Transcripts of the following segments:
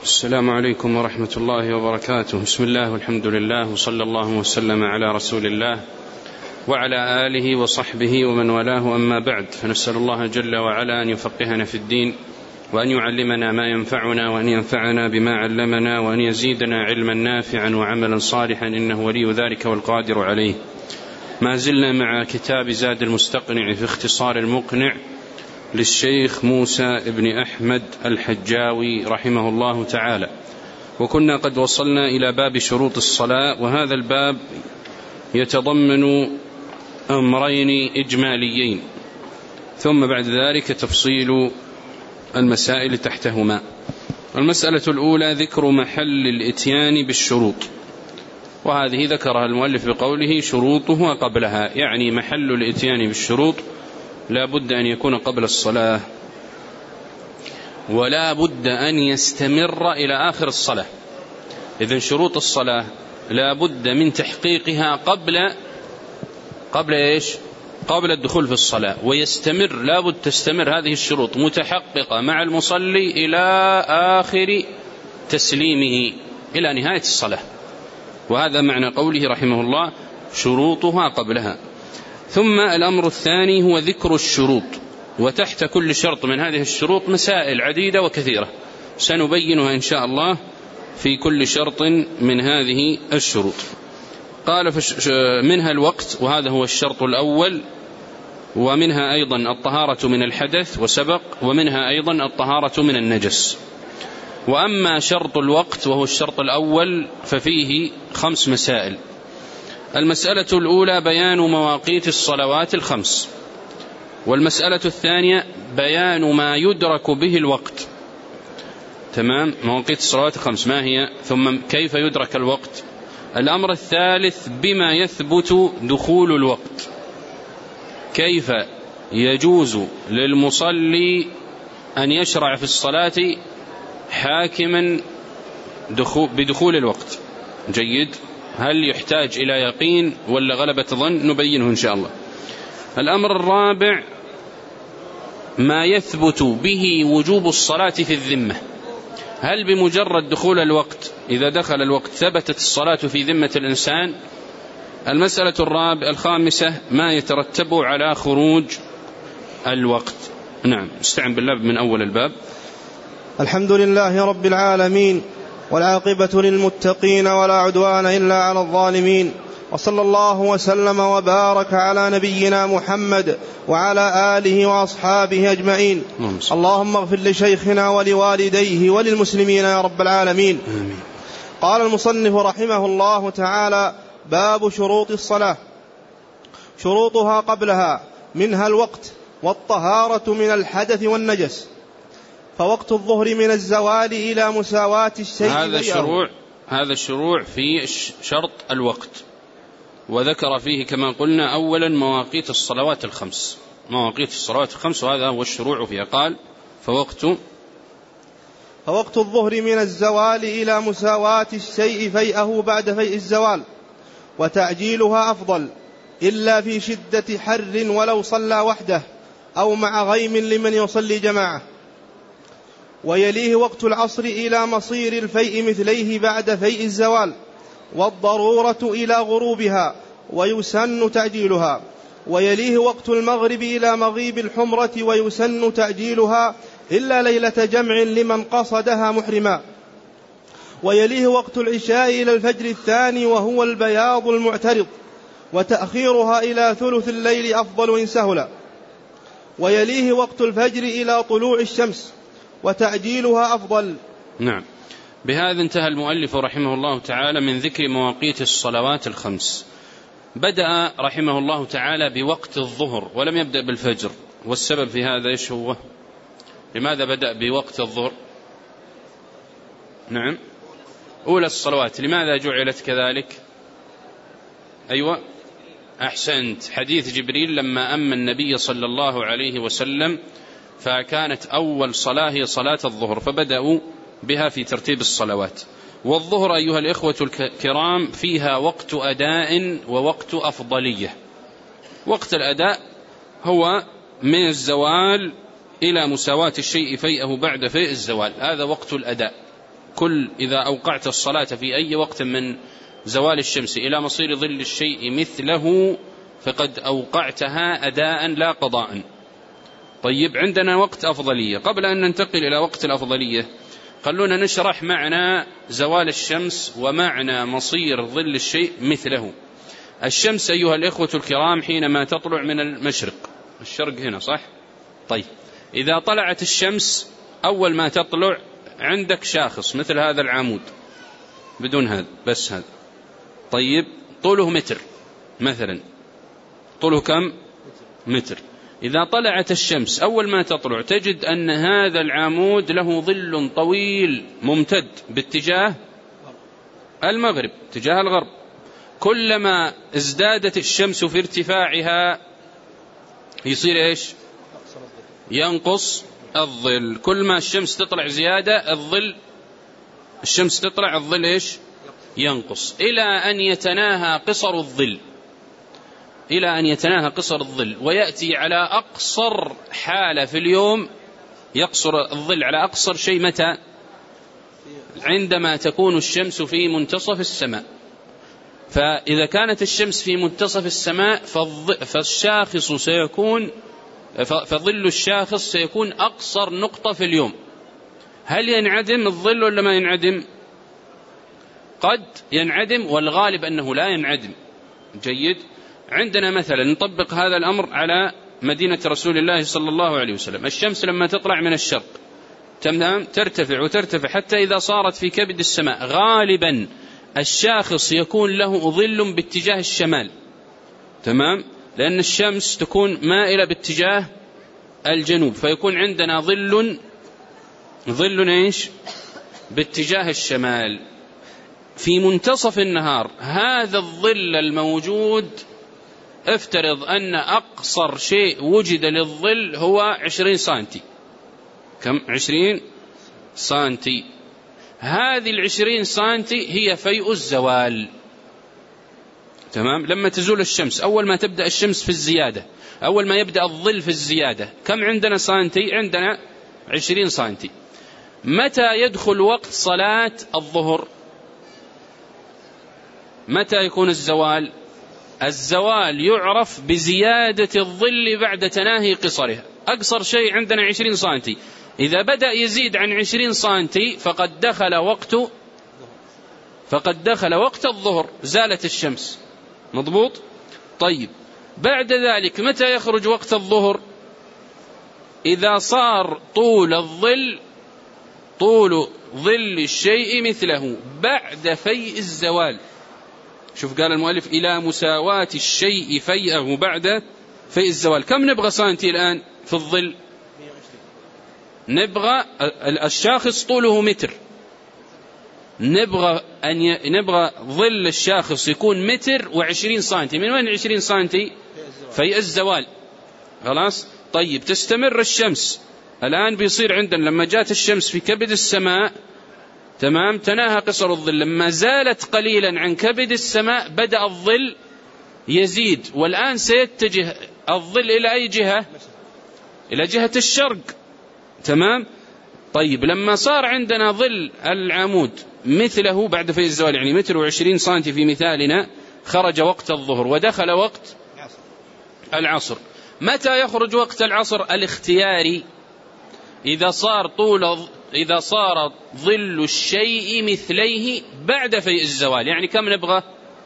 السلام عليكم ورحمة الله وبركاته. بسم الله والحمد لله وصلى الله وسلم على رسول الله وعلى آله وصحبه ومن والاه، أما بعد، فنسأل الله جل وعلا أن يفقهنا في الدين وأن يعلمنا ما ينفعنا وأن ينفعنا بما علمنا وأن يزيدنا علما نافعا وعملا صالحا، إنه ولي ذلك والقادر عليه. ما زلنا مع كتاب زاد المستقنع في اختصار المقنع للشيخ موسى بن أحمد الحجاوي رحمه الله تعالى، وكنا قد وصلنا إلى باب شروط الصلاة، وهذا الباب يتضمن أمرين إجماليين، ثم بعد ذلك تفصيل المسائل تحتهما. المسألة الأولى ذكر محل الإتيان بالشروط، وهذه ذكرها المؤلف بقوله شروطها قبلها، يعني محل الإتيان بالشروط لا بد أن يكون قبل الصلاة، ولا بد أن يستمر إلى آخر الصلاة. إذن شروط الصلاة لا بد من تحقيقها قبل إيش؟ قبل الدخول في الصلاة، ويستمر، لا بد تستمر هذه الشروط متحققة مع المصلي إلى آخر تسليمه، إلى نهاية الصلاة. وهذا معنى قوله رحمه الله شروطها قبلها. ثم الأمر الثاني هو ذكر الشروط، وتحت كل شرط من هذه الشروط مسائل عديدة وكثيرة سنبينها إن شاء الله في كل شرط من هذه الشروط. قال منها الوقت، وهذا هو الشرط الأول، ومنها أيضا الطهارة من الحدث وسبق، ومنها أيضا الطهارة من النجس. وأما شرط الوقت وهو الشرط الأول ففيه 5 مسائل. المسألة الأولى بيان مواقيت الصلوات الخمس، والمسألة الثانية بيان ما يدرك به الوقت. تمام، مواقيت الصلوات الخمس ما هي، ثم كيف يدرك الوقت. الأمر الثالث بما يثبت دخول الوقت، كيف يجوز للمصلي أن يشرع في الصلاة حاكما بدخول الوقت. جيد، هل يحتاج إلى يقين ولا غلبة ظن؟ نبينه إن شاء الله. الأمر الرابع ما يثبت به وجوب الصلاة في الذمة، هل بمجرد دخول الوقت إذا دخل الوقت ثبتت الصلاة في ذمة الإنسان؟ المسألة الخامسة ما يترتب على خروج الوقت. نعم، استعن بالله من أول الباب. الحمد لله رب العالمين، والعاقبة للمتقين ولا عدوان إلا على الظالمين، وصلى الله وسلم وبارك على نبينا محمد وعلى آله وأصحابه أجمعين. اللهم اغفر لشيخنا ولوالديه وللمسلمين يا رب العالمين. آمين. قال المصنف رحمه الله تعالى: باب شروط الصلاة. شروطها قبلها، منها الوقت والطهارة من الحدث والنجس، فوقت الظهر من الزوال إلى مساواة الشيء. هذا الشروع في شرط الوقت، وذكر فيه كما قلنا أولا مواقيت الصلوات الخمس، وهذا هو الشروع فيها. قال فوقت الظهر من الزوال إلى مساواة الشيء فيئه بعد فيء الزوال، وتعجيلها أفضل إلا في شدة حر ولو صلى وحده أو مع غيم لمن يصلي جماعة. ويليه وقت العصر إلى مصير الفيء مثليه بعد فيء الزوال، والضرورة إلى غروبها ويسن تعجيلها. ويليه وقت المغرب إلى مغيب الحمرة ويسن تعجيلها إلا ليلة جمع لمن قصدها محرما. ويليه وقت العشاء إلى الفجر الثاني وهو البياض المعترض، وتأخيرها إلى ثلث الليل أفضل إن سهل. ويليه وقت الفجر إلى طلوع الشمس، وتعجيلها أفضل. نعم، بهذا انتهى المؤلف رحمه الله تعالى من ذكر مواقيت الصلوات الخمس. بدأ رحمه الله تعالى بوقت الظهر ولم يبدأ بالفجر، والسبب في هذا إيش هو؟ لماذا بدأ بوقت الظهر؟ نعم، أولى الصلوات، لماذا جعلت كذلك؟ أيوة، أحسنت، حديث جبريل لما أما النبي صلى الله عليه وسلم فكانت أول صلاة هي صلاة الظهر، فبدأوا بها في ترتيب الصلوات. والظهر أيها الإخوة الكرام فيها وقت أداء ووقت أفضلية. وقت الأداء هو من الزوال إلى مساواة الشيء فيئه بعد فيء الزوال، هذا وقت الأداء. إذا أوقعت الصلاة في أي وقت من زوال الشمس إلى مصير ظل الشيء مثله فقد أوقعتها أداء لا قضاء. طيب، عندنا وقت أفضلية. قبل أن ننتقل إلى وقت الأفضلية خلونا نشرح معنى زوال الشمس ومعنى مصير ظل الشيء مثله. الشمس أيها الإخوة الكرام حينما تطلع من المشرق، الشرق هنا صح؟ طيب، إذا طلعت الشمس أول ما تطلع عندك شاخص مثل هذا العمود بدون هذا، بس هذا. طيب، طوله متر مثلا، طوله كم؟ متر. إذا طلعت الشمس أول ما تطلع تجد أن هذا العمود له ظل طويل ممتد باتجاه المغرب، اتجاه الغرب. كلما ازدادت الشمس في ارتفاعها يصير إيش؟ ينقص الظل. كل ما الشمس تطلع زيادة الشمس تطلع الظل إيش؟ ينقص، إلى أن يتناهى قصر الظل، ويأتي على أقصر حالة في اليوم. يقصر الظل على أقصر شيء متى؟ عندما تكون الشمس في منتصف السماء. فإذا كانت الشمس في منتصف السماء فظل الشاخص سيكون أقصر نقطة في اليوم. هل ينعدم الظل ولا ما ينعدم؟ قد ينعدم، والغالب أنه لا ينعدم. جيد. عندنا مثلا نطبق هذا الأمر على مدينة رسول الله صلى الله عليه وسلم. الشمس لما تطلع من الشرق ترتفع وترتفع حتى إذا صارت في كبد السماء غالبا الشاخص يكون له ظل باتجاه الشمال، تمام، لأن الشمس تكون مائلة باتجاه الجنوب، فيكون عندنا ظل إيش؟ باتجاه الشمال. في منتصف النهار هذا الظل الموجود افترض أن أقصر شيء وجد للظل هو 20 سنتي. كم؟ 20 سنتي. هذه 20 سنتي هي فيء الزوال، تمام. لما تزول الشمس، أول ما تبدأ الشمس في الزيادة، أول ما يبدأ الظل في الزيادة، كم عندنا سنتي؟ عندنا 20 سنتي. متى يدخل وقت صلاة الظهر؟ متى يكون الزوال؟ الزوال يعرف بزيادة الظل بعد تناهي قصرها. أقصر شيء عندنا 20 سنتي، إذا بدأ يزيد عن 20 سنتي فقد دخل وقت الظهر، زالت الشمس. مضبوط؟ طيب، بعد ذلك متى يخرج وقت الظهر؟ إذا صار طول ظل الشيء مثله بعد فيء الزوال. شوف قال المؤلف إلى مساواة الشيء فيئه بعد فيء الزوال. كم نبغى سنتي الآن في الظل؟ نبغى الشاخص طوله متر، نبغى ظل الشاخص يكون متر و20 سنتي. من وين 20 سنتي؟ فيء الزوال. خلاص. طيب، تستمر الشمس الآن، بيصير عندنا لما جاءت الشمس في كبد السماء، تمام، تناهى قصر الظل. لما زالت قليلا عن كبد السماء بدأ الظل يزيد، والآن سيتجه الظل إلى أي جهة؟ إلى جهة الشرق، تمام. طيب، لما صار عندنا ظل العمود مثله بعد فيء الزوال، يعني متر و20 سنتي في مثالنا، خرج وقت الظهر ودخل وقت العصر. متى يخرج وقت العصر الاختياري؟ إذا صار ظل الشيء مثليه بعد فيء الزوال. يعني كم نبغى؟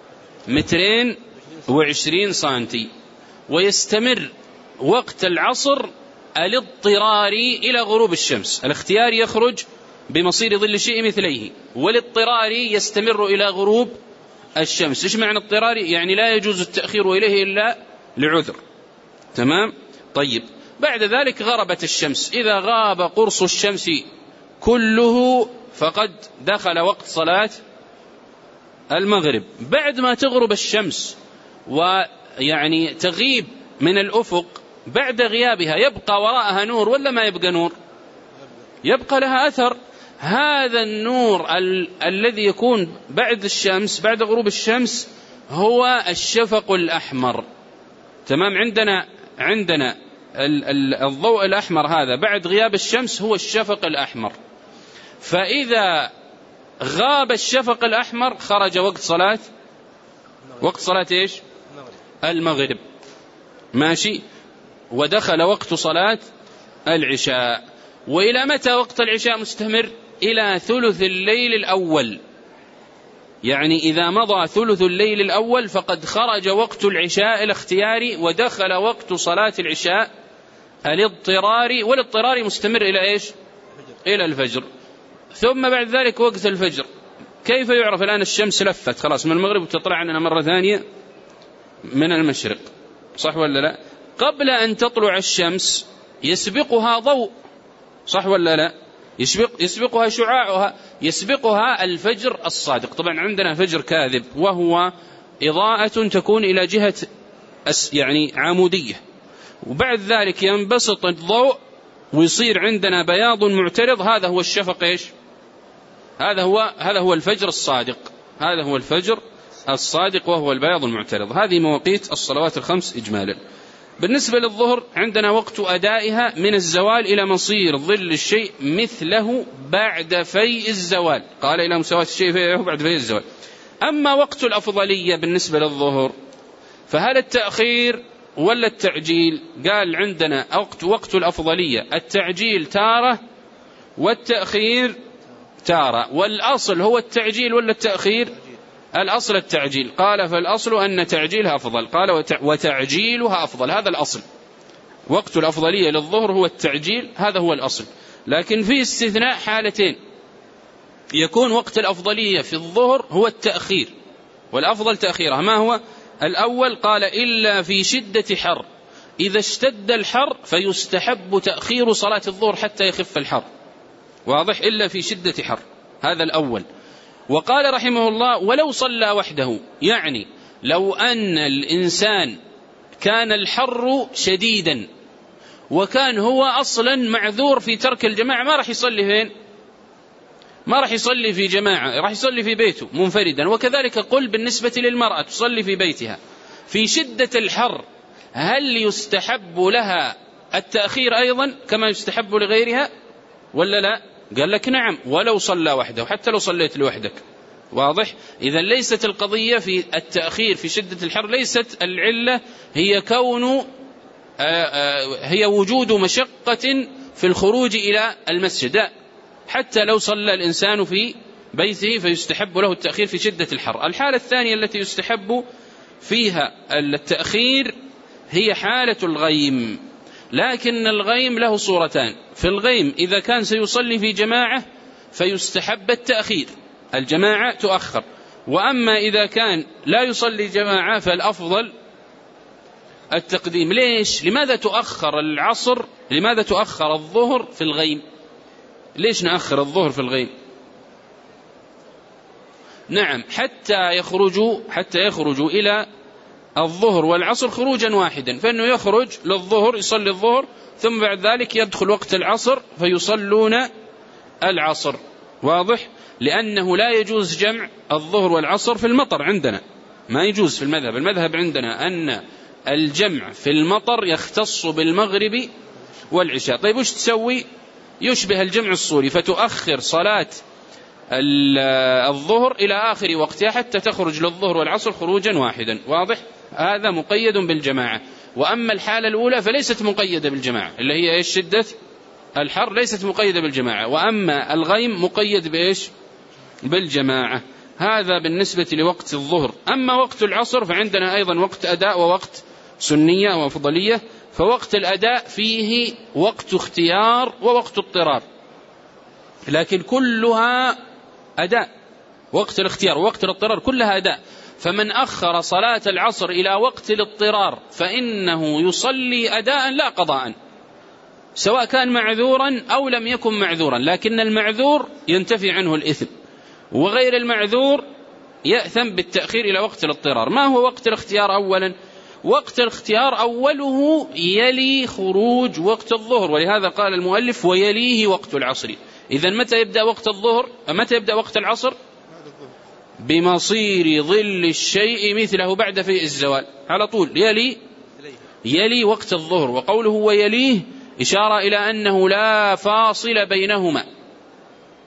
220 سنتي. ويستمر وقت العصر الاضطراري إلى غروب الشمس. الاختيار يخرج بمصير ظل الشيء مثليه، والاضطراري يستمر إلى غروب الشمس. إيش معنى اضطراري؟ يعني لا يجوز التأخير إليه إلا لعذر، تمام. طيب، بعد ذلك غربت الشمس. إذا غاب قرص الشمس كله فقد دخل وقت صلاة المغرب. بعد ما تغرب الشمس ويعني تغيب من الأفق، بعد غيابها يبقى وراءها نور ولا ما يبقى نور؟ يبقى لها أثر. هذا النور الذي يكون بعد الشمس، بعد غروب الشمس، هو الشفق الأحمر، تمام. عندنا الضوء الأحمر هذا بعد غياب الشمس هو الشفق الأحمر. فإذا غاب الشفق الأحمر خرج وقت صلاة إيش؟ المغرب. ماشي. ودخل وقت صلاة العشاء. وإلى متى وقت العشاء مستمر؟ إلى ثلث الليل الأول. يعني إذا مضى ثلث الليل الأول فقد خرج وقت العشاء الاختياري ودخل وقت صلاة العشاء الاضطراري، والاضطراري مستمر إلى إيش؟ إلى الفجر. ثم بعد ذلك وقت الفجر. كيف يعرف الآن الشمس لفت خلاص من المغرب وتطلع عننا مرة ثانية من المشرق، صح ولا لا؟ قبل أن تطلع الشمس يسبقها ضوء، صح ولا لا؟ يسبقها شعاعها، يسبقها الفجر الصادق. طبعا عندنا فجر كاذب وهو إضاءة تكون إلى جهة يعني عمودية، وبعد ذلك ينبسط الضوء ويصير عندنا بياض معترض. هذا هو الشفق إيش؟ هذا هو الفجر الصادق. هذا هو الفجر الصادق وهو البياض المعترض. هذه مواقيت الصلوات الخمس إجمالا. بالنسبة للظهر عندنا وقت أدائها من الزوال إلى مصير ظل الشيء مثله بعد فيء الزوال. قال إلى مساواة الشيء فيئه بعد فيء الزوال. أما وقت الأفضلية بالنسبة للظهر فهل التأخير ولا التعجيل؟ قال عندنا وقت الأفضلية التعجيل تارة والتأخير تارة. والأصل هو التعجيل ولا التأخير؟ الأصل التعجيل. قال فالأصل أن تعجيلها أفضل. قال وتعجيلها أفضل. هذا الأصل. وقت الأفضلية للظهر هو التعجيل، هذا هو الأصل. لكن في استثناء حالتين، يكون وقت الأفضلية في الظهر هو التأخير والأفضل تأخيرها. ما هو الأول؟ قال إلا في شدة حر. إذا اشتد الحر فيستحب تأخير صلاة الظهر حتى يخف الحر. واضح؟ إلا في شدة حر. هذا الأول. وقال رحمه الله ولو صلى وحده، يعني لو أن الإنسان كان الحر شديدا وكان هو أصلا معذور في ترك الجماعة، ما راح يصلي فين؟ ما راح يصلي في جماعة، راح يصلي في بيته منفردا. وكذلك قل بالنسبة للمرأة تصلي في بيتها في شدة الحر، هل يستحب لها التأخير أيضا كما يستحب لغيرها ولا لا؟ قال لك نعم ولو صلى وحده، حتى لو صليت لوحدك. واضح؟ إذا ليست القضية في التأخير في شدة الحر، ليست العلة هي وجود مشقة في الخروج إلى المسجد، لا، حتى لو صلى الإنسان في بيته فيستحب له التأخير في شدة الحر. الحالة الثانية التي يستحب فيها التأخير هي حالة الغيم. لكن الغيم له صورتان. في الغيم إذا كان سيصلي في جماعة فيستحب التأخير، الجماعة تؤخر. وأما إذا كان لا يصلي جماعة فالأفضل التقديم. ليش؟ لماذا تؤخر العصر؟ لماذا تؤخر الظهر في الغيم؟ ليش نأخر الظهر في الغيم؟ نعم حتى يخرجوا إلى الظهر والعصر خروجا واحدا، فإنه يخرج للظهر يصلي الظهر ثم بعد ذلك يدخل وقت العصر فيصلون العصر. واضح؟ لأنه لا يجوز جمع الظهر والعصر في المطر عندنا، ما يجوز في المذهب. المذهب عندنا أن الجمع في المطر يختص بالمغرب والعشاء. طيب وش تسوي؟ يشبه الجمع الصوري، فتؤخر صلاة الظهر إلى آخر وقتها حتى تخرج للظهر والعصر خروجا واحدا. واضح؟ هذا مقيد بالجماعة. وأما الحالة الأولى فليست مقيدة بالجماعة، اللي هي إيش؟ شدة الحر ليست مقيدة بالجماعة. وأما الغيم مقيد بإيش؟ بالجماعة. هذا بالنسبة لوقت الظهر. أما وقت العصر فعندنا أيضا وقت أداء ووقت سنية وأفضلية. فوقت الأداء فيه وقت اختيار ووقت اضطرار، لكن كلها أداء. وقت الاختيار ووقت الاضطرار كلها أداء. فمن أخر صلاة العصر إلى وقت الاضطرار فإنه يصلي أداء لا قضاء، سواء كان معذورا أو لم يكن معذورا. لكن المعذور ينتفي عنه الإثم، وغير المعذور يأثم بالتأخير إلى وقت الاضطرار. ما هو وقت الاختيار؟ أولا وقت الاختيار أوله يلي خروج وقت الظهر، ولهذا قال المؤلف ويليه وقت العصر. إذن متى يبدأ وقت الظهر؟ متى يبدأ وقت العصر؟ بمصير ظل الشيء مثله بعد فيء الزوال، على طول يلي وقت الظهر. وقوله ويليه إشارة إلى أنه لا فاصل بينهما،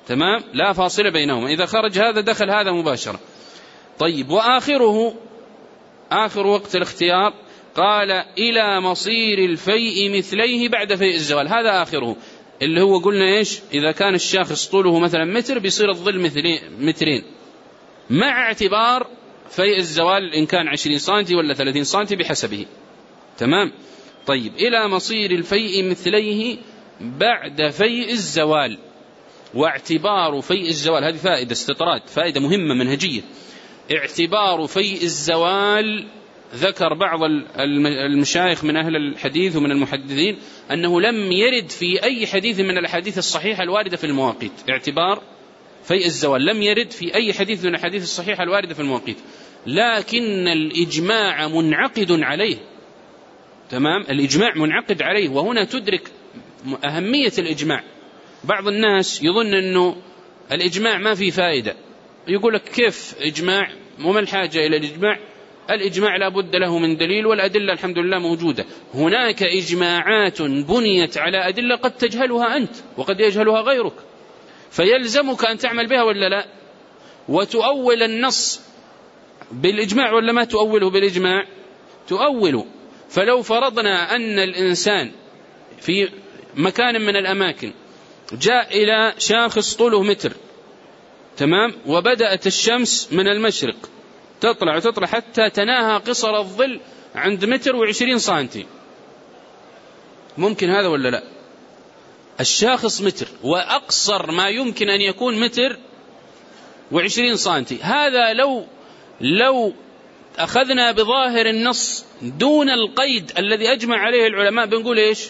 تمام، لا فاصل بينهما، إذا خرج هذا دخل هذا مباشرة. طيب، وآخره آخر وقت الاختيار قال إلى مصير الفيء مثليه بعد فيء الزوال، هذا آخره، اللي هو قلنا إيش؟ إذا كان الشاخص طوله مثلا متر بيصير الظل مترين، مع اعتبار فيء الزوال إن كان 20 سنتي ولا 30 سنتي بحسبه. تمام. طيب، إلى مصير الفيء مثليه بعد فيء الزوال، واعتبار فيء الزوال، هذه فائدة استطراد، فائدة مهمة منهجية. اعتبار فيء الزوال، ذكر بعض المشايخ من أهل الحديث ومن المحدثين أنه لم يرد في أي حديث من الأحاديث الصحيحة الواردة في المواقيت، اعتبار فيء الزوال لم يرد في أي حديث من الأحاديث الصحيحة الواردة في المواقيت، لكن الإجماع منعقد عليه. تمام، الإجماع منعقد عليه، وهنا تدرك أهمية الإجماع. بعض الناس يظن أنه الإجماع ما فيه فائدة، يقول لك كيف إجماع وما الحاجة إلى الإجماع؟ الإجماع لا بد له من دليل، والأدلة الحمد لله موجودة. هناك إجماعات بنيت على أدلة قد تجهلها أنت وقد يجهلها غيرك، فيلزمك أن تعمل بها ولا لا، وتؤول النص بالإجماع ولا ما تؤوله بالإجماع؟ تؤوله. فلو فرضنا أن الإنسان في مكان من الأماكن جاء إلى شاخص طوله متر، تمام، وبدأت الشمس من المشرق تطلع وتطلع حتى تناهى قصر الظل عند 1.20 سنتي، ممكن هذا ولا لا؟ الشاخص متر وأقصر ما يمكن أن يكون 1.20 سنتي، هذا لو أخذنا بظاهر النص دون القيد الذي أجمع عليه العلماء بنقول إيش؟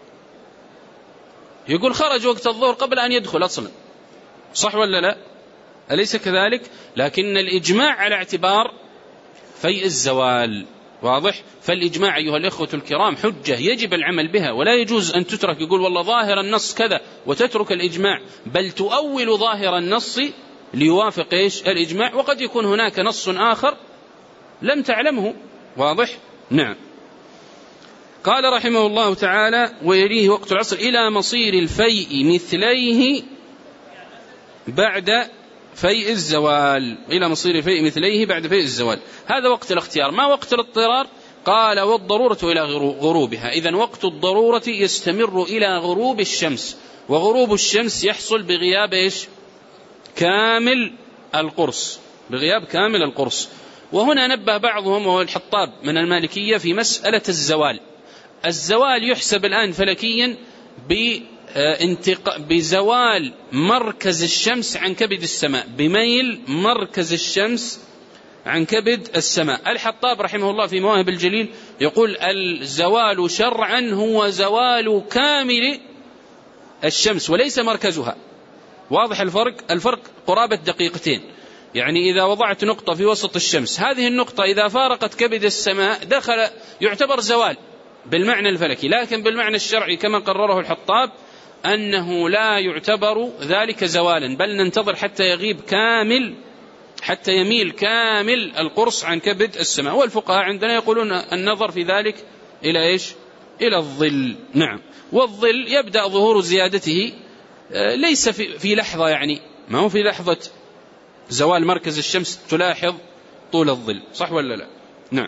يقول خرج وقت الظهر قبل أن يدخل أصلا، صح ولا لا؟ أليس كذلك؟ لكن الإجماع على اعتبار فيء الزوال، واضح؟ فالإجماع أيها الإخوة الكرام حجة يجب العمل بها، ولا يجوز أن تترك يقول والله ظاهر النص كذا وتترك الإجماع، بل تؤول ظاهر النص ليوافق إيش؟ الإجماع، وقد يكون هناك نص آخر لم تعلمه، واضح؟ نعم. قال رحمه الله تعالى ويليه وقت العصر إلى مصير الفيء مثليه بعد فيء الزوال، إلى مصير الفيء مثليه بعد فيء الزوال، هذا وقت الاختيار. ما وقت الاضطرار؟ قال والضرورة إلى غروبها، إذن وقت الضرورة يستمر إلى غروب الشمس، وغروب الشمس يحصل بغياب إيش؟ كامل القرص، بغياب كامل القرص. وهنا نبه بعضهم وهو الحطاب من المالكية في مسألة الزوال. الزوال يحسب الآن فلكيا بزوال مركز الشمس عن كبد السماء، بميل مركز الشمس عن كبد السماء. الحطاب رحمه الله في مواهب الجليل يقول الزوال شرعا هو زوال كامل الشمس وليس مركزها. واضح الفرق قرابة دقيقتين، يعني إذا وضعت نقطة في وسط الشمس، هذه النقطة إذا فارقت كبد السماء دخل يعتبر زوال بالمعنى الفلكي، لكن بالمعنى الشرعي كما قرره الحطاب أنه لا يعتبر ذلك زوالا، بل ننتظر حتى يغيب كامل، حتى يميل كامل القرص عن كبد السماء. والفقهاء عندنا يقولون النظر في ذلك إلى إيش؟ إلى الظل. نعم، والظل يبدأ ظهور زيادته ليس في لحظة، يعني ما هو في لحظة زوال مركز الشمس تلاحظ طول الظل، صح ولا لا؟ نعم.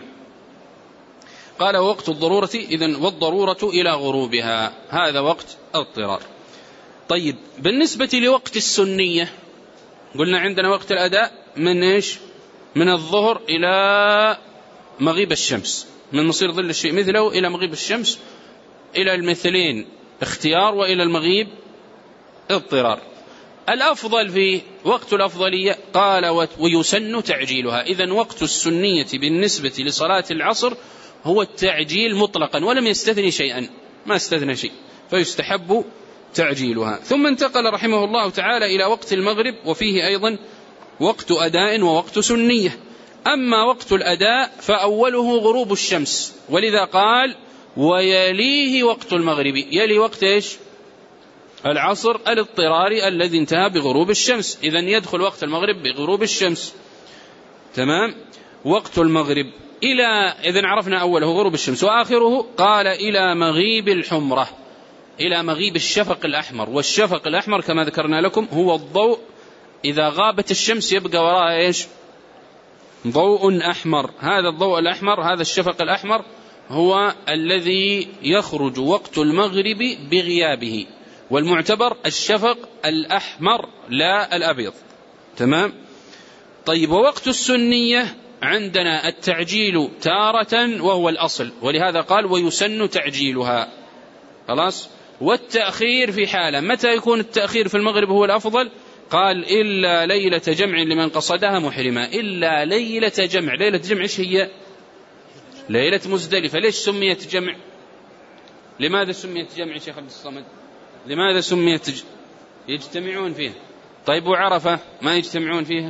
قال وقت الضرورة، إذن والضرورة إلى غروبها، هذا وقت اضطرار. طيب، بالنسبة لوقت السنية قلنا عندنا وقت الأداء من إيش؟ من الظهر إلى مغيب الشمس، من مصير ظل الشيء مثله إلى مغيب الشمس، إلى المثلين اختيار وإلى المغيب اضطرار. الأفضل في وقت الأفضلية قال ويسن تعجيلها، إذن وقت السنية بالنسبة لصلاة العصر هو التعجيل مطلقا ولم يستثني شيئا، ما استثنى شيء، فيستحب تعجيلها. ثم انتقل رحمه الله تعالى إلى وقت المغرب، وفيه أيضا وقت أداء ووقت سنية. أما وقت الأداء فأوله غروب الشمس، ولذا قال ويليه وقت المغرب، يلي وقت إيش؟ العصر الاضطراري الذي انتهى بغروب الشمس، إذن يدخل وقت المغرب بغروب الشمس. تمام. وقت المغرب إلى، إذن عرفنا أوله غروب الشمس، وآخره قال إلى مغيب الحمرة، إلى مغيب الشفق الأحمر. والشفق الأحمر كما ذكرنا لكم هو الضوء إذا غابت الشمس يبقى وراء إيش؟ ضوء أحمر. هذا الضوء الأحمر، هذا الشفق الأحمر هو الذي يخرج وقت المغرب بغيابه، والمعتبر الشفق الأحمر لا الأبيض. تمام؟ طيب، ووقت السنية عندنا التعجيل تارة وهو الأصل، ولهذا قال ويسن تعجيلها. خلاص؟ والتأخير في حالة. متى يكون التأخير في المغرب هو الأفضل؟ قال إلا ليلة جمع لمن قصدها محرما. إلا ليلة جمع. ليلة جمع إيش هي؟ ليلة مزدلفة. ليش سميت جمع؟ لماذا سميت جمع شيخ عبد الصمد؟ لماذا سميت يجتمعون فيها؟ طيب، وعرفة ما يجتمعون فيها؟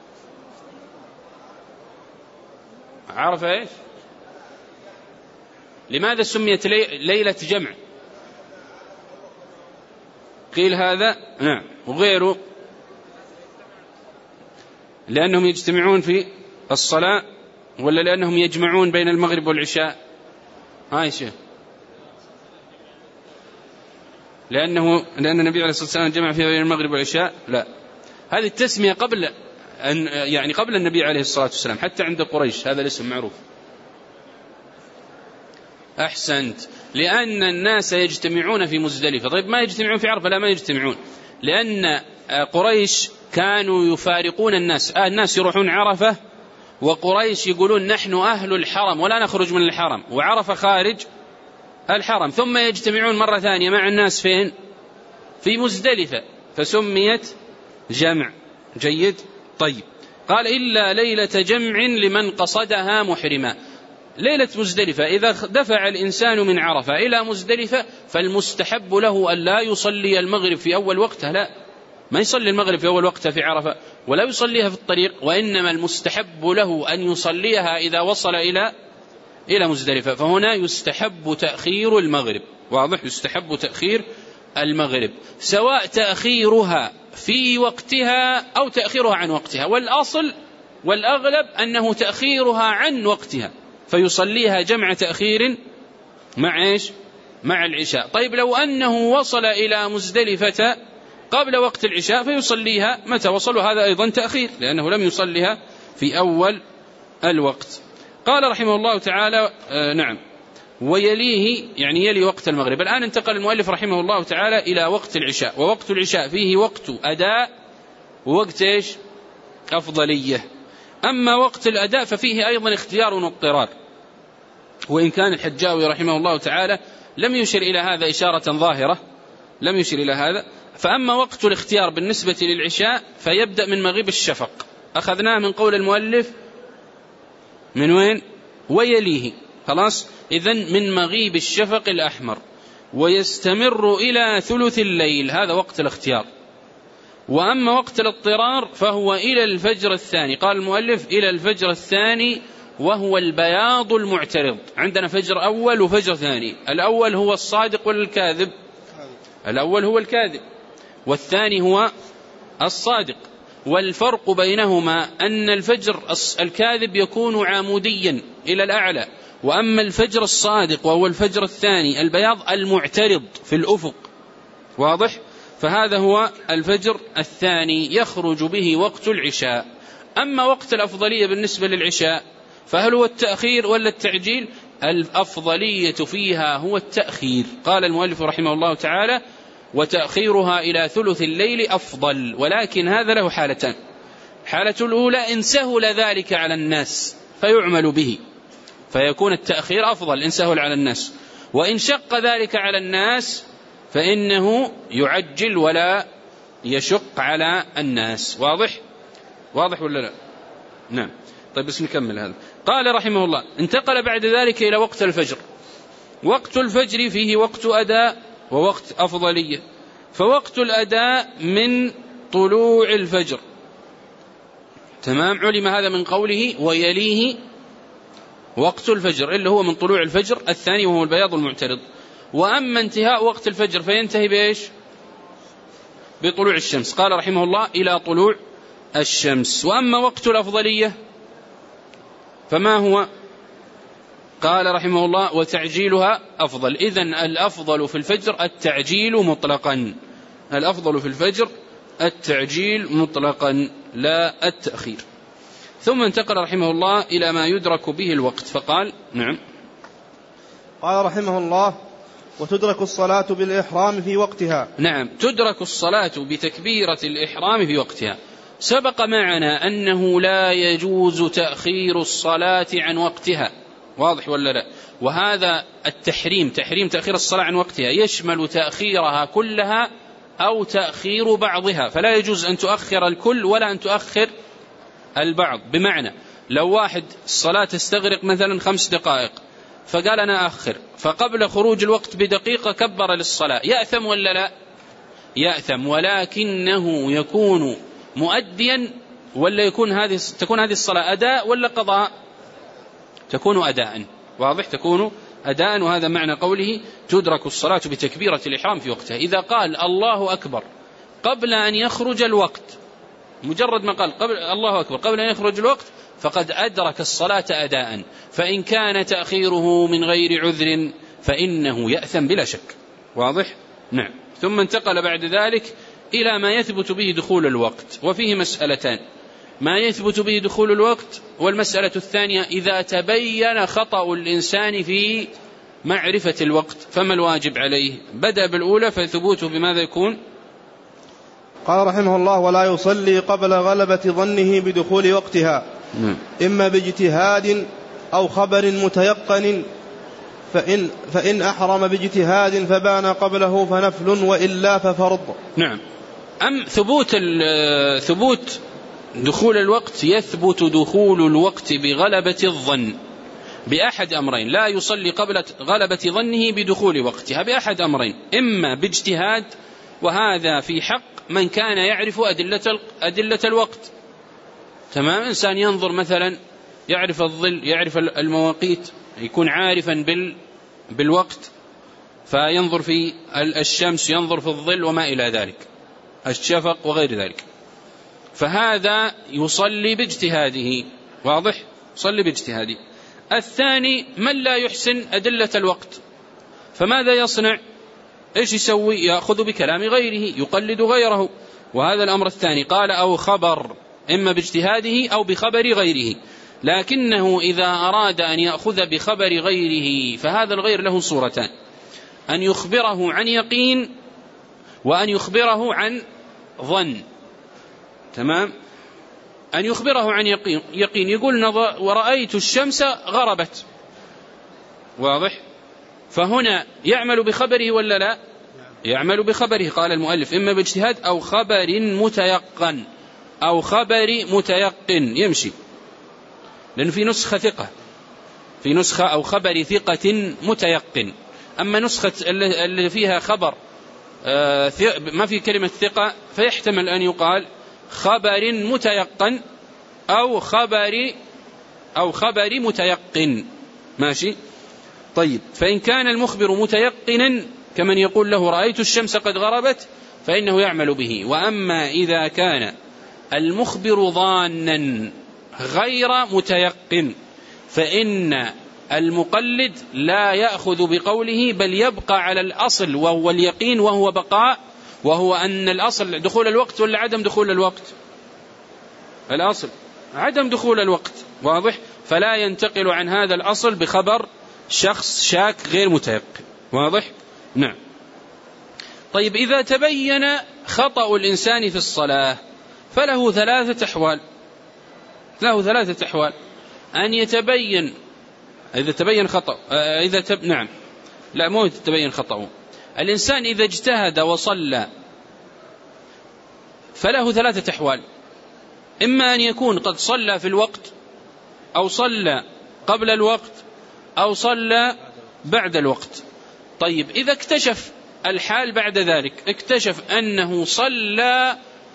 عرفة إيش؟ لماذا سميت ليلة جمع؟ قيل هذا نعم، وغيره لأنهم يجتمعون في الصلاة، ولا لأنهم يجمعون بين المغرب والعشاء؟ عائشة، لأن النبي عليه الصلاة والسلام جمع في بين المغرب والعشاء؟ لا، هذه التسمية قبل قبل النبي عليه الصلاة والسلام، حتى عند قريش هذا الاسم معروف. أحسنت، لأن الناس يجتمعون في مزدلفة. طيب، ما يجتمعون في عرفة؟ لا، ما يجتمعون، لأن قريش كانوا يفارقون الناس. الناس يروحون عرفة، وقريش يقولون نحن أهل الحرم ولا نخرج من الحرم، وعرفة خارج الحرم، ثم يجتمعون مرة ثانية مع الناس فين؟ في مزدلفة، فسميت جمع. جيد. طيب، قال إلا ليلة جمع لمن قصدها محرما. ليلة مزدلفة إذا دفع الإنسان من عرفة إلى مزدلفة فالمستحب له أن لا يصلي المغرب في أول وقته، لا، ما يصلي المغرب في أول وقته في عرفة، ولا يصليها في الطريق، وإنما المستحب له أن يصليها إذا وصل إلى مزدلفة. فهنا يستحب تأخير المغرب. واضح؟ يستحب تأخير المغرب، سواء تأخيرها في وقتها أو تأخيرها عن وقتها، والأصل والأغلب أنه تأخيرها عن وقتها، فيصليها جمع تأخير مع إيش؟ مع العشاء. طيب، لو أنه وصل إلى مزدلفة قبل وقت العشاء فيصليها متى وصل، هذا أيضا تأخير لأنه لم يصليها في أول الوقت. قال رحمه الله تعالى نعم، ويليه يعني يلي وقت المغرب. الآن انتقل المؤلف رحمه الله تعالى إلى وقت العشاء، ووقت العشاء فيه وقت أداء ووقت إيش؟ أفضلية. أما وقت الأداء ففيه أيضا اختيار واضطرار، وإن كان الحجاوي رحمه الله تعالى لم يشر إلى هذا إشارة ظاهرة، لم يشر إلى هذا. فأما وقت الاختيار بالنسبة للعشاء فيبدأ من مغيب الشفق، أخذناه من قول المؤلف من وين؟ ويليه. خلاص، إذن من مغيب الشفق الأحمر، ويستمر إلى ثلث الليل، هذا وقت الاختيار. وأما وقت الاضطرار فهو إلى الفجر الثاني. قال المؤلف إلى الفجر الثاني، وهو البياض المعترض. عندنا فجر أول وفجر ثاني. الأول هو الصادق ولا الكاذب؟ الأول هو الكاذب، والثاني هو الصادق. والفرق بينهما أن الفجر الكاذب يكون عموديا إلى الأعلى، وأما الفجر الصادق وهو الفجر الثاني البياض المعترض في الأفق. واضح؟ فهذا هو الفجر الثاني يخرج به وقت العشاء. أما وقت الأفضلية بالنسبة للعشاء فهل هو التأخير ولا التعجيل؟ الأفضلية فيها هو التأخير. قال المؤلف رحمه الله تعالى وتأخيرها إلى ثلث الليل أفضل، ولكن هذا له حالتان. حالة الأولى إن سهل ذلك على الناس فيعمل به فيكون التأخير أفضل إن سهل على الناس، وإن شق ذلك على الناس فإنه يعجل ولا يشق على الناس. واضح؟ واضح ولا لا؟ نعم. طيب، بس نكمل هذا. قال رحمه الله انتقل بعد ذلك إلى وقت الفجر. وقت الفجر فيه وقت أداء ووقت أفضلية. فوقت الأداء من طلوع الفجر. تمام، علم هذا من قوله ويليه وقت الفجر، اللي هو من طلوع الفجر الثاني وهو البياض المعترض. وأما انتهاء وقت الفجر فينتهي بإيش؟ بطلوع الشمس. قال رحمه الله إلى طلوع الشمس. وأما وقت الأفضلية فما هو؟ قال رحمه الله وتعجيلها أفضل. إذن الأفضل في الفجر التعجيل مطلقا، الأفضل في الفجر التعجيل مطلقا لا التأخير. ثم انتقل رحمه الله إلى ما يدرك به الوقت فقال نعم. قال رحمه الله وتدرك الصلاة بالإحرام في وقتها. نعم، تدرك الصلاة بتكبيرة الإحرام في وقتها. سبق معنا أنه لا يجوز تأخير الصلاة عن وقتها، واضح ولا لا؟ وهذا التحريم، تحريم تأخير الصلاة عن وقتها، يشمل تأخيرها كلها أو تأخير بعضها، فلا يجوز أن تؤخر الكل ولا أن تؤخر البعض. بمعنى لو واحد الصلاة تستغرق مثلا 5 دقائق فقال أنا أخر، فقبل خروج الوقت بدقيقة كبر للصلاة، يأثم ولا لا؟ يأثم، ولكنه يكون مؤديا، ولا تكون هذه الصلاة أداء ولا قضاء؟ تكون أداء، واضح، تكون أداء. وهذا معنى قوله تدرك الصلاة بتكبيرة الإحرام في وقتها. إذا قال الله أكبر قبل أن يخرج الوقت، مجرد ما قال قبل الله أكبر قبل أن يخرج الوقت فقد أدرك الصلاة أداء، فإن كان تأخيره من غير عذر فإنه يأثم بلا شك، واضح؟ نعم. ثم انتقل بعد ذلك إلى ما يثبت به دخول الوقت، وفيه مسألتان: ما يثبت به دخول الوقت، والمسألة الثانية إذا تبين خطأ الإنسان في معرفة الوقت فما الواجب عليه. بدأ بالأولى فثبوته بماذا يكون؟ قال رحمه الله ولا يصلي قبل غلبة ظنه بدخول وقتها، إما باجتهاد أو خبر متيقن، فإن أحرم باجتهاد فبان قبله فنفل وإلا ففرض. نعم. ثبوت دخول الوقت، يثبت دخول الوقت بغلبة الظن بأحد أمرين: لا يصلي قبل غلبة ظنه بدخول وقتها بأحد أمرين، إما باجتهاد، وهذا في حق من كان يعرف أدلة الوقت. تمام، إنسان ينظر مثلا يعرف الظل، يعرف المواقيت، يكون عارفا بالوقت، فينظر في الشمس، ينظر في الظل وما إلى ذلك، الشفق وغير ذلك، فهذا يصلي باجتهاده، واضح، يصلي باجتهاده. الثاني من لا يحسن أدلة الوقت، فماذا يصنع؟ إيش يسوي؟ يأخذ بكلام غيره، يقلد غيره، وهذا الأمر الثاني. قال أو خبر، إما باجتهاده أو بخبر غيره، لكنه إذا أراد أن يأخذ بخبر غيره فهذا الغير له صورتان: أن يخبره عن يقين وأن يخبره عن ظن. تمام، أن يخبره عن يقين يقول ورأيت الشمس غربت، واضح، فهنا يعمل بخبره ولا لا؟ يعمل بخبره. قال المؤلف إما باجتهاد أو خبر متيقن، أو خبر متيقن يمشي، لأن في نسخة ثقة، في نسخة أو خبر ثقة متيقن. أما نسخة اللي فيها خبر ما في كلمة ثقة فيحتمل أن يقال خبر متيقن أو خبر متيقن، ماشي. طيب، فإن كان المخبر متيقنا كمن يقول له رأيت الشمس قد غربت فإنه يعمل به. وأما إذا كان المخبر ظانا غير متيقن فإن المقلد لا يأخذ بقوله، بل يبقى على الأصل وهو اليقين، وهو بقاء، وهو أن الأصل دخول الوقت ولا عدم دخول الوقت؟ الأصل عدم دخول الوقت، واضح، فلا ينتقل عن هذا الأصل بخبر شخص شاك غير متيقن، واضح. نعم. طيب، إذا تبين خطأ الإنسان في الصلاة فله 3 أحوال، له 3 أحوال: أن يتبين إذا تبين خطأ، نعم، لا، مو يتبين خطأه. الإنسان إذا اجتهد وصلى فله 3 أحوال: إما أن يكون قد صلى في الوقت، أو صلى قبل الوقت، أو صلى بعد الوقت. طيب، إذا اكتشف الحال بعد ذلك، اكتشف أنه صلى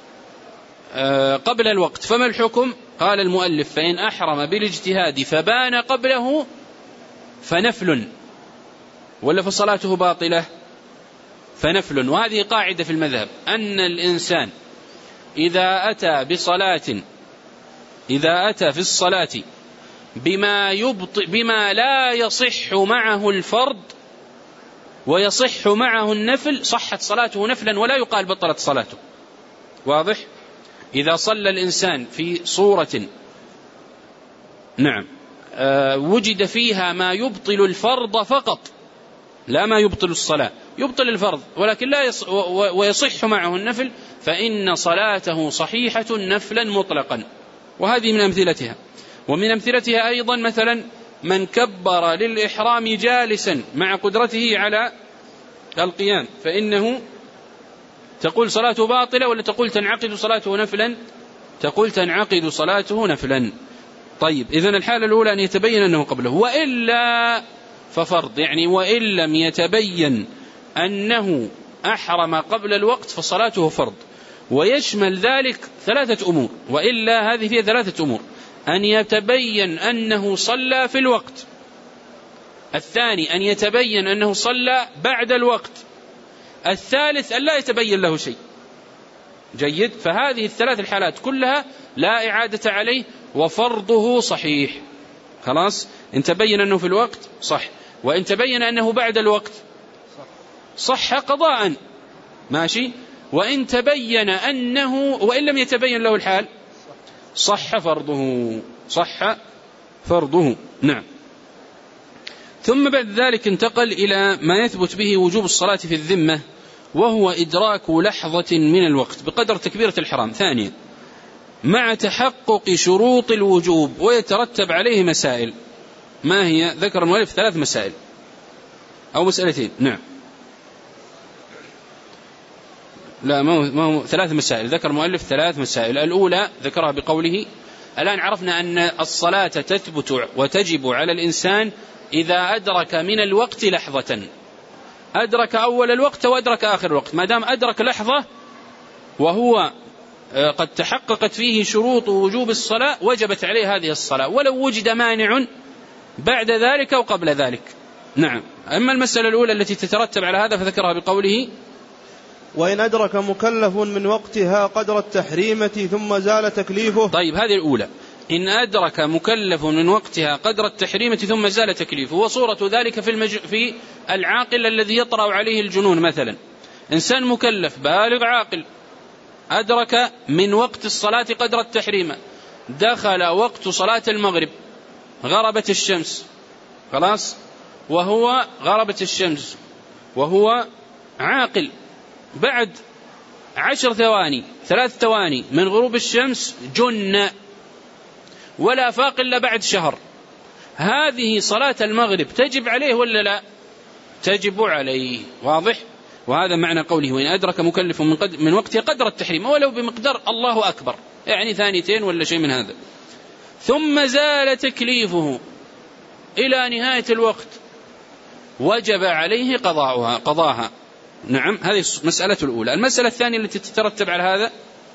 قبل الوقت، فما الحكم؟ قال المؤلف فإن أحرم بالاجتهاد فبان قبله فنفل، ولا فصلاته باطلة؟ فنفل. وهذه قاعدة في المذهب، أن الإنسان إذا أتى في الصلاة بما لا يصح معه الفرض ويصح معه النفل صحت صلاته نفلا ولا يقال بطلت صلاته. واضح؟ إذا صلى الإنسان في صورة وجد فيها ما يبطل الفرض فقط، لا ما يبطل الصلاة، يبطل الفرض ولكن لا ويصح معه النفل، فإن صلاته صحيحة نفلا مطلقا. وهذه من أمثلتها. ومن أمثلتها أيضا مثلا من كبر للإحرام جالسا مع قدرته على القيام، فإنه تقول صلاته باطلة ولا تقول تنعقد صلاته نفلا؟ تقول تنعقد صلاته نفلا. طيب، إذن الحالة الأولى أن يتبين أنه قبله، وإلا ففرض، يعني وإن لم يتبين أنه أحرم قبل الوقت فصلاته فرض. ويشمل ذلك 3 أمور، وإلا هذه فيها 3 أمور: أن يتبين أنه صلى في الوقت، الثاني أن يتبين أنه صلى بعد الوقت، الثالث أن لا يتبين له شيء. جيد؟ فهذه ال3 الحالات كلها لا إعادة عليه وفرضه صحيح. خلاص؟ إن تبين أنه في الوقت صح، وإن تبين أنه بعد الوقت صح قضاء، ماشي. وإن تبين أنه وإن لم يتبين له الحال صح فرضه. نعم. ثم بعد ذلك انتقل إلى ما يثبت به وجوب الصلاة في الذمة، وهو إدراك لحظة من الوقت بقدر تكبيرة الحرام ثانيا مع تحقق شروط الوجوب، ويترتب عليه مسائل. ما هي؟ ذكر المؤلف 3 مسائل أو مسألتين. نعم، لا ما هو 3 مسائل. ذكر المؤلف 3 مسائل. الأولى ذكرها بقوله: الآن عرفنا أن الصلاة تثبت وتجب على الإنسان إذا أدرك من الوقت لحظة، أدرك أول الوقت وأدرك آخر الوقت. ما دام أدرك لحظة وهو قد تحققت فيه شروط وجوب الصلاة وجبت عليه هذه الصلاة، ولو وجد مانع بعد ذلك أو قبل ذلك. نعم. أما المسألة الأولى التي تترتب على هذا فذكرها بقوله: وإن أدرك مكلف من وقتها قدر التحريمة ثم زال تكليفه. طيب، هذه الأولى. إن أدرك مكلف من وقتها قدر التحريمة ثم زال تكليفه. وصورة ذلك في العاقل الذي يطرأ عليه الجنون. مثلا إنسان مكلف بالغ عاقل أدرك من وقت الصلاة قدر التحريمة، دخل وقت صلاة المغرب، غربت الشمس، خلاص، غربت الشمس وهو عاقل، بعد 10 ثواني 3 ثواني من غروب الشمس جن ولا فاق إلا بعد شهر، هذه صلاة المغرب تجب عليه ولا لا؟ تجب عليه. واضح؟ وهذا معنى قوله: وإن أدرك مكلف من وقته قدر التحريم، ولو بمقدار الله أكبر، يعني 2 ولا شيء من هذا، ثم زال تكليفه إلى نهاية الوقت، وجب عليه قضاها. نعم، هذه المسألة الأولى. المسألة الثانية التي تترتب على هذا: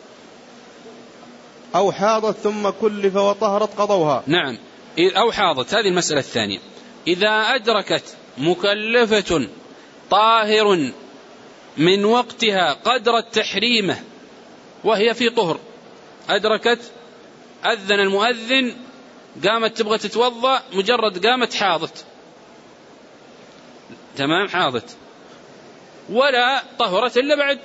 أو حاضت ثم كلف وطهرت قضوها. نعم، أو حاضت، هذه المسألة الثانية. إذا أدركت مكلفة طاهر من وقتها قدر التحريمة وهي في طهر، أدركت، أذن المؤذن، قامت تبغى تتوضأ، مجرد قامت حاضت، تمام، حاضت، ولا طهرت إلا بعد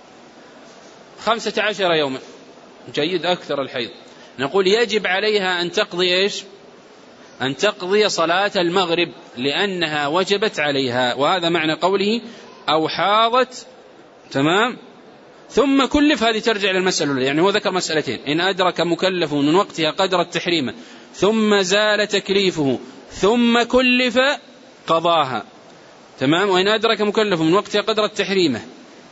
15 يوما. جيد، أكثر الحيض. نقول يجب عليها أن تقضي إيش؟ أن تقضي صلاة المغرب لأنها وجبت عليها. وهذا معنى قوله: أو حاضت، تمام، ثم كلف. هذه ترجع للمسألة الأولى، يعني هو ذكر مسألتين: إن أدرك مكلف من وقتها قدر التحريم ثم زال تكليفه ثم كلف قضاها، تمام. وإن أدرك مكلف من وقتها قدر التحريم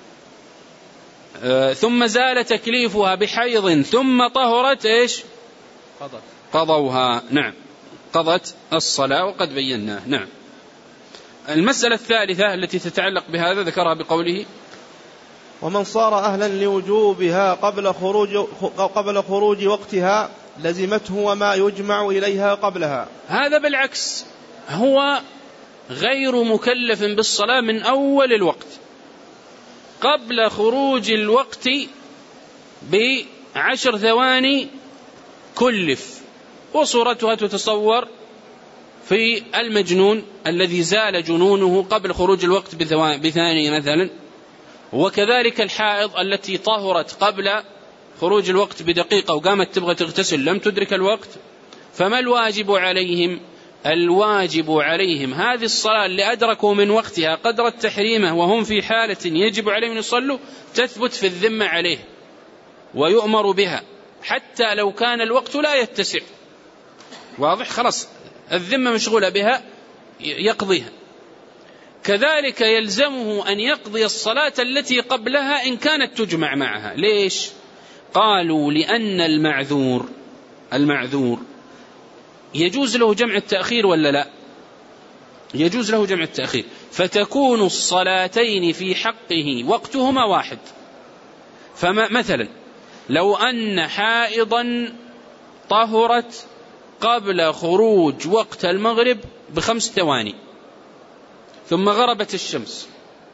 ثم زال تكليفها بحيض ثم طهرت إيش؟ قضوها. نعم، قضت الصلاة، وقد بيناه. نعم. المسألة الثالثة التي تتعلق بهذا ذكرها بقوله: ومن صار أهلا لوجوبها قبل خروج وقتها لزمته وما يجمع إليها قبلها. هذا بالعكس، هو غير مكلف بالصلاة من أول الوقت، قبل خروج الوقت ب10 ثواني كلف، وصورتها تتصور في المجنون الذي زال جنونه قبل خروج الوقت بثانية مثلا، وكذلك الحائض التي طهرت قبل خروج الوقت بدقيقة وقامت تبغى تغتسل لم تدرك الوقت. فما الواجب عليهم؟ الواجب عليهم هذه الصلاة اللي أدركوا من وقتها قدر التحريمة وهم في حالة يجب عليهم يصلوا تثبت في الذمة عليه ويؤمر بها حتى لو كان الوقت لا يتسع. واضح؟ خلاص الذمة مشغولة بها يقضيها. كذلك يلزمه أن يقضي الصلاة التي قبلها إن كانت تجمع معها. ليش؟ قالوا لأن المعذور يجوز له جمع التأخير ولا لا؟ يجوز له جمع التأخير، فتكون الصلاتين في حقه وقتهما واحد. فمثلا لو أن حائضا طهرت قبل خروج وقت المغرب ب5 ثواني ثم غربت الشمس،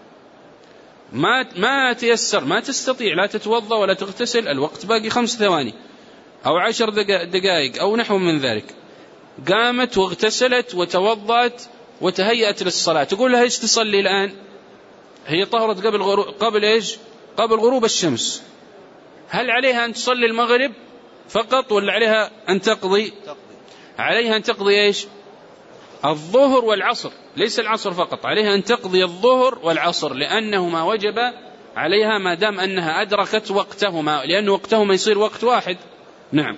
ما تيسر، ما تستطيع لا تتوضأ ولا تغتسل، الوقت باقي 5 ثواني أو 10 دقائق أو نحو من ذلك، قامت واغتسلت وتوضأت وتهيأت للصلاة، تقول لها إيش تصلي الآن؟ هي طهرت قبل إيش؟ قبل غروب الشمس. هل عليها أن تصلي المغرب فقط ولا عليها أن تقضي؟ عليها أن تقضي إيش؟ الظهر والعصر، ليس العصر فقط، عليها أن تقضي الظهر والعصر لأنهما وجب عليها ما دام أنها أدركت وقتهما، لأن وقتهما يصير وقت واحد. نعم.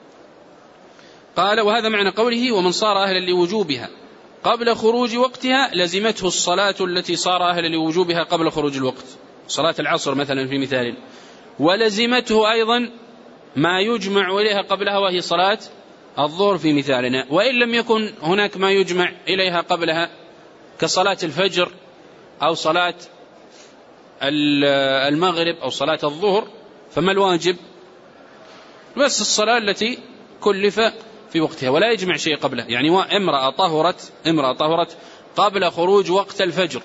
قال وهذا معنى قوله ومن صار أهلا لوجوبها قبل خروج وقتها لزمته الصلاة التي صار أهلا لوجوبها قبل خروج الوقت، صلاة العصر مثلا في مثال، ولزمته أيضا ما يجمع إليها قبلها وهي صلاة الظهر في مثالنا. وإن لم يكن هناك ما يجمع إليها قبلها كصلاة الفجر أو صلاة المغرب أو صلاة الظهر، فما الواجب؟ بس الصلاة التي كلف في وقتها ولا يجمع شيء قبله. يعني امرأة طهرت قبل خروج وقت الفجر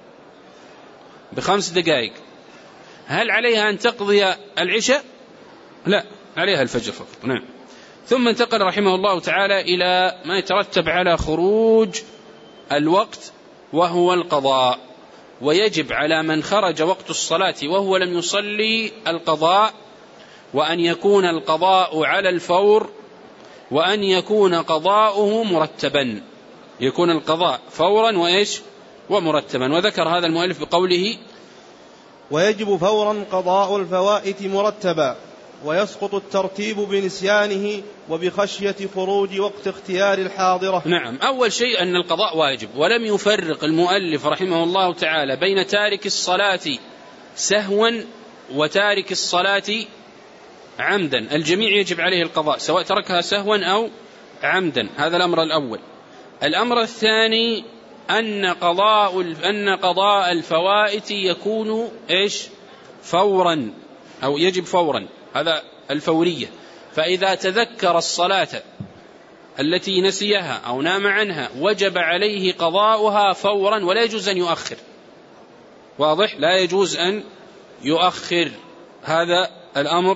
ب5 دقائق، هل عليها أن تقضي العشاء؟ لا، عليها الفجر فقط. نعم. ثم انتقل رحمه الله تعالى إلى ما يترتب على خروج الوقت وهو القضاء. ويجب على من خرج وقت الصلاة وهو لم يصلي القضاء، وأن يكون القضاء على الفور، وأن يكون قضاؤه مرتبا، يكون القضاء فورا وإيش ومرتبا. وذكر هذا المؤلف بقوله ويجب فورا قضاء الفوائت مرتبا، ويسقط الترتيب بنسيانه وبخشية خروج وقت اختيار الحاضرة. نعم. أول شيء أن القضاء واجب، ولم يفرق المؤلف رحمه الله تعالى بين تارك الصلاة سهوا وتارك الصلاة عمدا، الجميع يجب عليه القضاء سواء تركها سهوا أو عمدا. هذا الأمر الأول. الأمر الثاني أن قضاء الفوائت يكون إيش؟ فورا، أو يجب فورا، هذا الفورية. فإذا تذكر الصلاة التي نسيها أو نام عنها وجب عليه قضاؤها فورا ولا يجوز أن يؤخر. واضح؟ لا يجوز أن يؤخر. هذا الأمر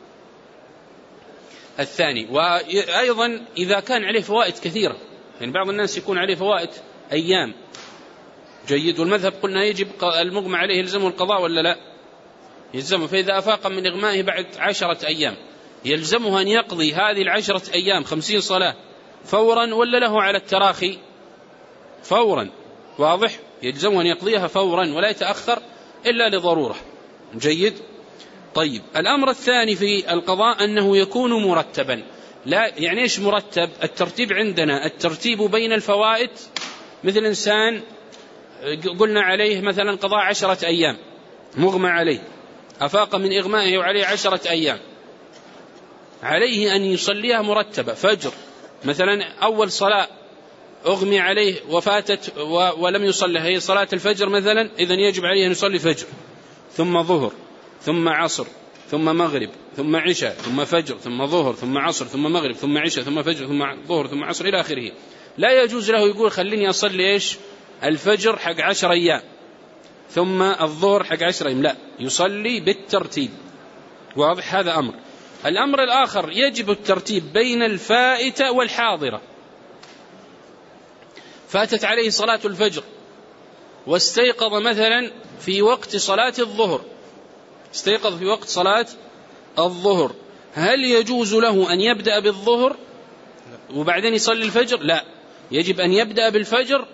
الثاني. وأيضا إذا كان عليه فوائد كثيرة، يعني بعض الناس يكون عليه فوائد أيام، جيد، والمذهب قلنا يجب المغمى عليه يلزمه القضاء ولا لا؟ يلزمه. فإذا أفاق من إغمائه بعد 10 أيام يلزمه أن يقضي هذه 10 أيام 50 صلاة فورا ولا له على التراخي؟ فورا. واضح؟ يلزمه أن يقضيها فورا ولا يتأخر إلا لضرورة. جيد. طيب، الأمر الثاني في القضاء أنه يكون مرتبا. لا، يعني إيش مرتب؟ الترتيب عندنا الترتيب بين الفوائد، مثل إنسان قلنا عليه مثلا قضاء 10 أيام مغمى عليه، أفاق من إغمائه وعليه 10 أيام، عليه أن يصليها مرتبة. فجر مثلا، أول صلاة أغمي عليه وفاتت ولم يصلي، هي صلاة الفجر مثلا، إذن يجب عليه أن يصلي فجر ثم ظهر ثم عصر ثم مغرب ثم عشاء ثم فجر ثم ظهر ثم عصر ثم مغرب ثم عشاء ثم فجر ثم ظهر ثم عصر إلى آخره. لا يجوز له يقول خليني أصلي إيش الفجر حق 10 أيام ثم الظهر حق 10 أيام، لا، يصلي بالترتيب. واضح؟ هذا أمر. الأمر الآخر يجب الترتيب بين الفائتة والحاضرة. فاتت عليه صلاة الفجر واستيقظ مثلا في وقت صلاة الظهر، استيقظ في وقت صلاة الظهر، هل يجوز له أن يبدأ بالظهر وبعدين يصلي الفجر؟ لا، يجب أن يبدأ بالفجر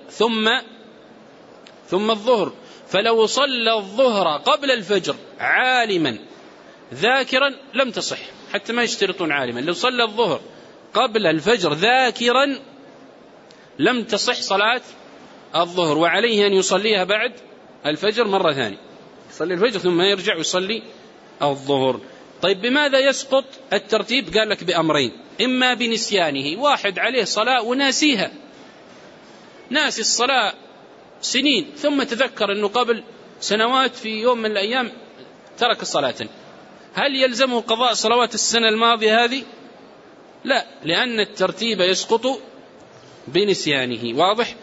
ثم الظهر. فلو صلى الظهر قبل الفجر عالما ذاكرا لم تصح، حتى ما يشترطون عالما، لو صلى الظهر قبل الفجر ذاكرا لم تصح صلاة الظهر، وعليه أن يصليها بعد الفجر مرة ثانية، يصلي الفجر ثم يرجع ويصلي الظهر. طيب بماذا يسقط الترتيب؟ قال لك بأمرين، إما بنسيانه، واحد عليه صلاة وناسيها، ناسي الصلاة سنين ثم تذكر أنه قبل سنوات في يوم من الأيام ترك الصلاة، هل يلزمه قضاء صلوات السنة الماضية هذه؟ لا، لأن الترتيب يسقط بنسيانه. واضح؟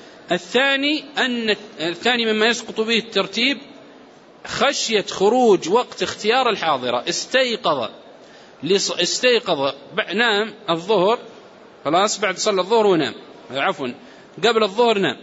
الثاني مما يسقط به الترتيب خشية خروج وقت اختيار الحاضرة. استيقظ نام الظهر، خلاص بعد صلى الظهر ونام، عفوا قبل الظهر نام،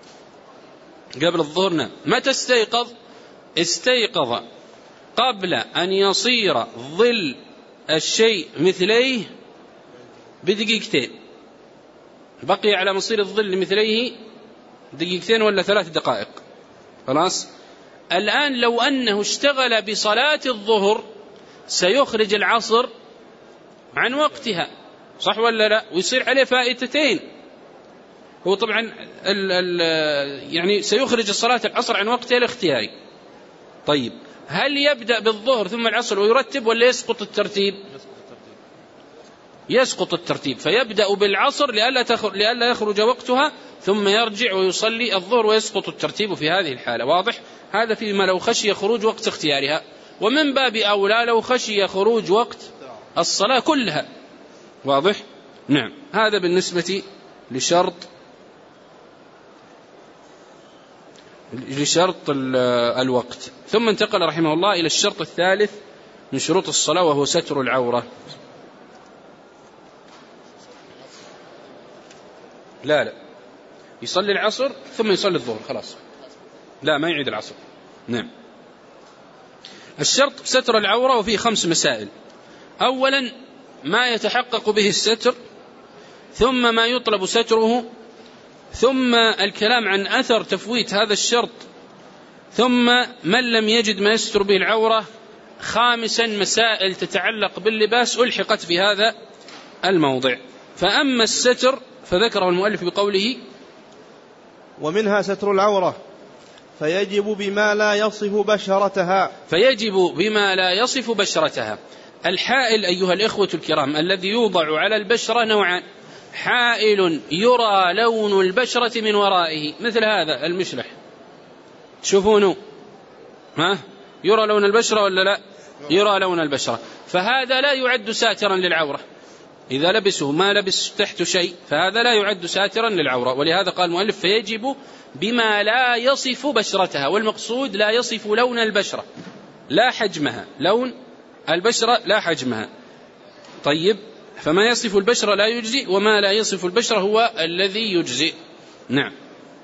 متى استيقظ قبل أن يصير ظل الشيء مثليه بدقيقتين، بقي على مصير الظل مثليه دقيقتين ولا 3 دقائق، خلاص. الآن لو أنه اشتغل بصلاة الظهر سيخرج العصر عن وقتها، صح ولا لا؟ ويصير عليه فائتتين. هو طبعا يعني سيخرج صلاة العصر عن وقتها الاختياري. طيب هل يبدأ بالظهر ثم العصر ويرتب، ولا يسقط الترتيب؟ يسقط الترتيب، فيبدأ بالعصر لئلا يخرج وقتها، ثم يرجع ويصلي الظهر، ويسقط الترتيب في هذه الحالة. واضح؟ هذا فيما لو خشي خروج وقت اختيارها، ومن باب أولى لو خشي خروج وقت الصلاة كلها. واضح؟ نعم. هذا بالنسبة لشرط الوقت. ثم انتقل رحمه الله إلى الشرط الثالث من شروط الصلاة، وهو ستر العورة. لا يصلي العصر ثم يصلي الظهر، خلاص، لا ما يعيد العصر. نعم. الشرط ستر العورة، وفيه 5 مسائل. أولا ما يتحقق به الستر، ثم ما يطلب ستره، ثم الكلام عن أثر تفويت هذا الشرط، ثم من لم يجد ما يستر به العورة. خامسا مسائل تتعلق باللباس ألحقت في هذا الموضع. فأما الستر فذكره المؤلف بقوله: ومنها ستر العورة فيجب بما لا يصف بشرتها. الحائل أيها الإخوة الكرام الذي يوضع على البشرة نوعان: حائل يرى لون البشرة من ورائه، مثل هذا المشلح، تشوفونه يرى لون البشرة ولا لا؟ يرى لون البشرة، فهذا لا يعد ساترا للعورة، إذا لبسه ما لبس تحت شيء فهذا لا يعد ساترا للعورة. ولهذا قال المؤلف: فيجب بما لا يصف بشرتها، والمقصود لا يصف لون البشرة لا حجمها، لون البشرة لا حجمها. طيب، فما يصف البشرة لا يجزئ، وما لا يصف البشرة هو الذي يجزئ. نعم.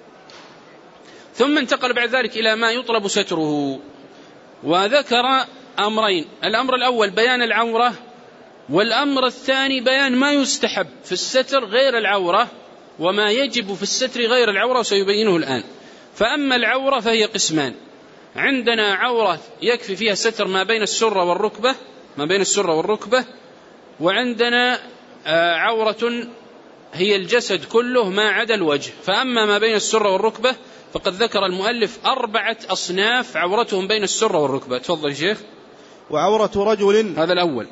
ثم انتقل بعد ذلك إلى ما يطلب ستره، وذكر أمرين: الأمر الأول بيان العورة، والأمر الثاني بيان ما يستحب في الستر غير العورة، وما يجب في الستر غير العورة، وسيبينه الآن. فأما العورة فهي قسمان: عندنا عورة يكفي فيها ستر ما بين السرة والركبة، وعندنا عورة هي الجسد كله ما عدا الوجه. فأما ما بين السرة والركبة فقد ذكر المؤلف 4 أصناف عورتهم بين السرة والركبة. تفضل شيخ. وعورة رجل، هذا الأول،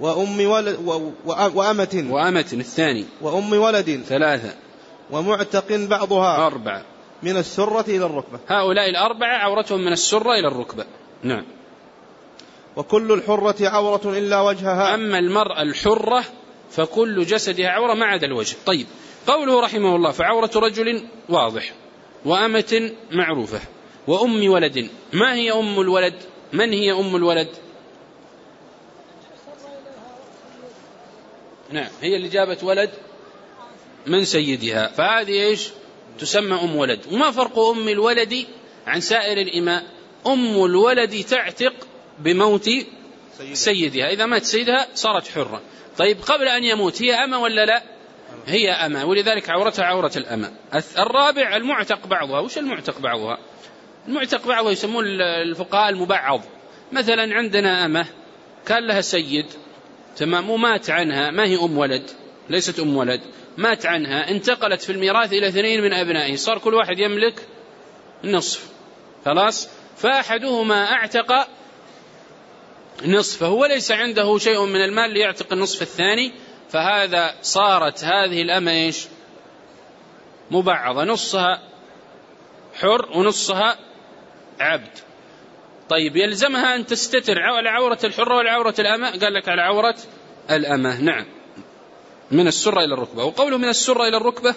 وأمة الثاني، وأم ولد 3، ومعتق بعضها 4 من السرة إلى الركبة. هؤلاء 4 عورتهم من السرة إلى الركبة. نعم. وكل الحرة عورة إلا وجهها. أما المرأة الحرة فكل جسدها عورة ما عدا الوجه. طيب، قوله رحمه الله: فعورة رجل واضح، وأمة معروفة، وأم ولد. ما هي أم الولد؟ من هي أم الولد؟ نعم هي اللي جابت ولد من سيدها، فهذه إيش تسمى أم ولد. وما فرق أم الولد عن سائر الإماء؟ أم الولد تعتق بموت سيدها، إذا مات سيدها صارت حرة. طيب قبل أن يموت هي أمة ولا لا؟ هي أمة، ولذلك عورتها عورة الأمة. الرابع المعتق بعضها. وش المعتق بعضها؟ المعتق بعضها يسمون الفقهاء المبعض. مثلا عندنا أمة كان لها سيد تمام ومات عنها، ما هي أم ولد، ليست أم ولد، مات عنها، انتقلت في الميراث إلى 2 من أبنائه، صار كل واحد يملك نصف، خلاص، فأحدهما أعتق نصفه وليس عنده شيء من المال ليعتق النصف الثاني، فهذا صارت هذه الأمة إيش مبعضة، نصها حر ونصها عبد. طيب يلزمها أن تستتر على عورة الحرة ولا عورة الأمة؟ قال لك على عورة الأمة. نعم من السرة إلى الركبة. وقوله من السرة إلى الركبة،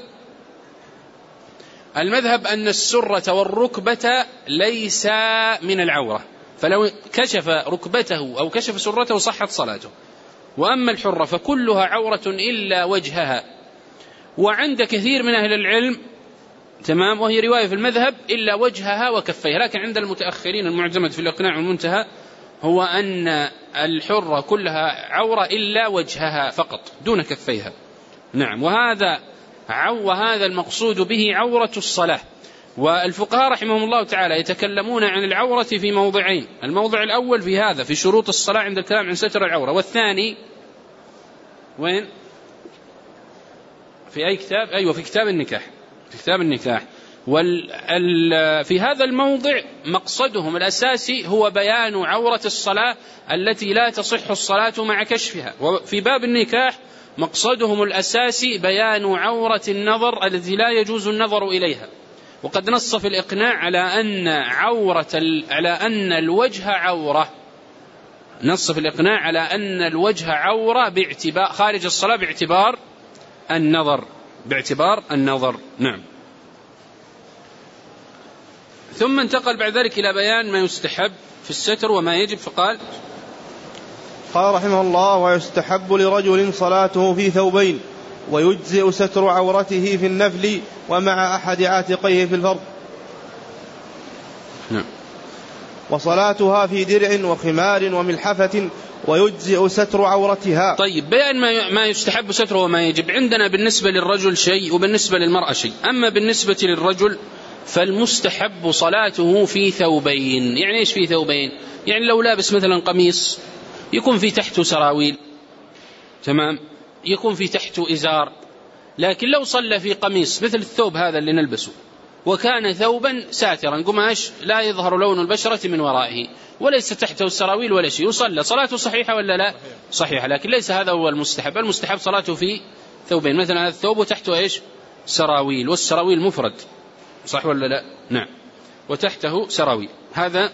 المذهب أن السرة والركبة ليس من العورة، فلو كشف ركبته أو كشف سرته صحت صلاته. وأما الحرة فكلها عورة إلا وجهها، وعند كثير من أهل العلم تمام، وهي رواية في المذهب إلا وجهها وكفيها، لكن عند المتأخرين المعتمد في الإقناع والمنتهى هو أن الحرة كلها عورة إلا وجهها فقط دون كفيها. نعم وهذا المقصود به عورة الصلاة. والفقهاء رحمهم الله تعالى يتكلمون عن العورة في موضعين، الموضع الأول في هذا في شروط الصلاة عند الكلام عن ستر العورة، والثاني وين؟ في أي كتاب؟ أيوة في كتاب النكاح، في كتاب النكاح. في هذا الموضع مقصدهم الأساسي هو بيان عورة الصلاة التي لا تصح الصلاة مع كشفها. وفي باب النكاح مقصدهم الأساسي بيان عورة النظر التي لا يجوز النظر إليها. وقد نص في الإقناع على أن الوجه عورة، نص في الإقناع على أن الوجه عورة باعتبار خارج الصلاة باعتبار النظر. نعم. ثم انتقل بعد ذلك إلى بيان ما يستحب في الستر وما يجب، فقال رحمه الله: ويستحب لرجل صلاته في ثوبين، ويجزئ ستر عورته في النفل ومع أحد عاتقيه في الفرض. نعم. وصلاتها في درع وخمار وملحفة، ويجزئ ستر عورتها. طيب بيان ما يستحب ستره وما يجب. عندنا بالنسبة للرجل شيء وبالنسبة للمرأة شيء. أما بالنسبة للرجل فالمستحب صلاته في ثوبين. يعني إيش في ثوبين؟ يعني لو لابس مثلا قميص يكون في تحته سراويل، تمام، يكون في تحته إزار. لكن لو صلى في قميص مثل الثوب هذا اللي نلبسه وكان ثوبا ساترا قماش لا يظهر لون البشرة من ورائه وليس تحته السراويل ولا شيء، يصلى صلاته صحيحة ولا لا؟ صحيحة. لكن ليس هذا هو المستحب. المستحب صلاته في ثوبين، مثلا هذا الثوب وتحته إيش؟ سراويل، والسراويل مفرد، صح ولا لا؟ نعم. وتحته سراويل. هذا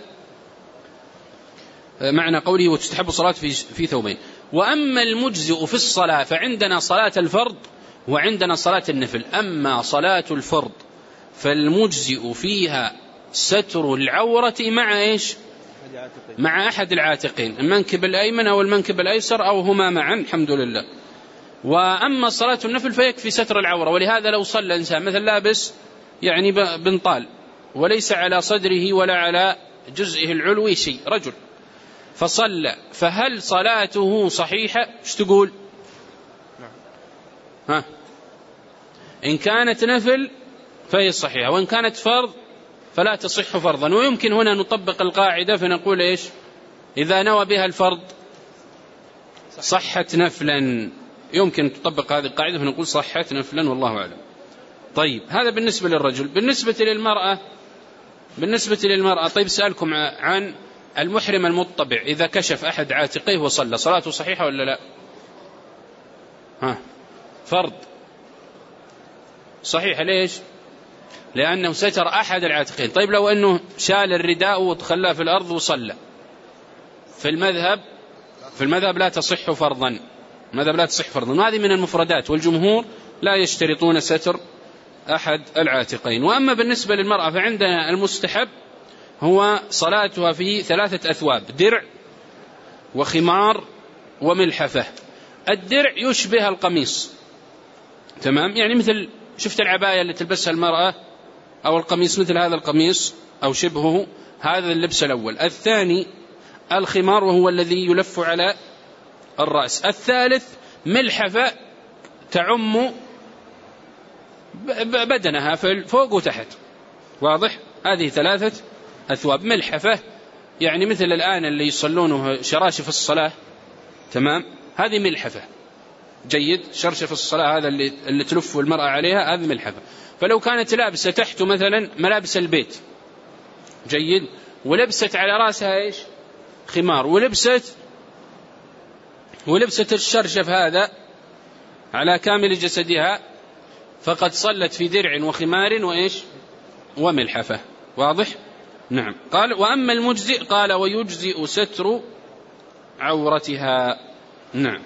معنى قوله وتستحب صلاة في ثوبين. وأما المجزئ في الصلاة فعندنا صلاة الفرض وعندنا صلاة النفل. أما صلاة الفرض فالمجزئ فيها ستر العورة مع إيش؟ مع أحد العاتقين، المنكب الأيمن أو المنكب الأيسر أو هما معا، الحمد لله. وأما صلاة النفل فيكفي ستر العورة. ولهذا لو صلى إنسان مثل لابس يعني بنطال وليس على صدره ولا على جزئه العلوي شيء، رجل فصلى، فهل صلاته صحيحة؟ ايش تقول؟ إن كانت نفل فهي صحيحة، وإن كانت فرض فلا تصح فرضا. ويمكن هنا نطبق القاعدة فنقول إيش؟ إذا نوى بها الفرض صحت نفلا. يمكن تطبق هذه القاعدة فنقول صحت نفلا، والله أعلم. طيب هذا بالنسبة للرجل. بالنسبة للمرأة طيب سألكم عن المحرم المطبع، إذا كشف أحد عاتقيه وصلى صلاته صحيحة ولا لا؟ فرض صحيح. ليش؟ لأنه ستر أحد العاتقين. طيب لو أنه شال الرداء وتخلاه في الأرض وصلى، في المذهب لا تصح فرضا. المذهب لا تصح فرضا، وهذه من المفردات، والجمهور لا يشترطون ستر أحد العاتقين. وأما بالنسبة للمرأة فعندنا المستحب هو صلاتها في 3 أثواب: درع وخمار وملحفة. الدرع يشبه القميص، تمام، يعني مثل شفت العباية اللي تلبسها المرأة أو القميص مثل هذا القميص أو شبهه، هذا اللبس الأول. الثاني الخمار وهو الذي يلف على الرأس. الثالث ملحفة تعم بدنها فوق وتحت، واضح؟ هذه 3 أثواب. ملحفة يعني مثل الآن اللي يصلونه شراشف الصلاة، تمام، هذه ملحفة، جيد، شرشف الصلاة هذا اللي تلف المرأة عليها، هذه ملحفة. فلو كانت لابسة تحته مثلا ملابس البيت، جيد، ولبست على رأسها إيش؟ خمار، ولبست الشرشف هذا على كامل جسدها، فقد صلت في درع وخمار وإيش؟ وملحفة، واضح؟ نعم. قال وأما المجزئ قال ويجزئ ستر عورتها. نعم،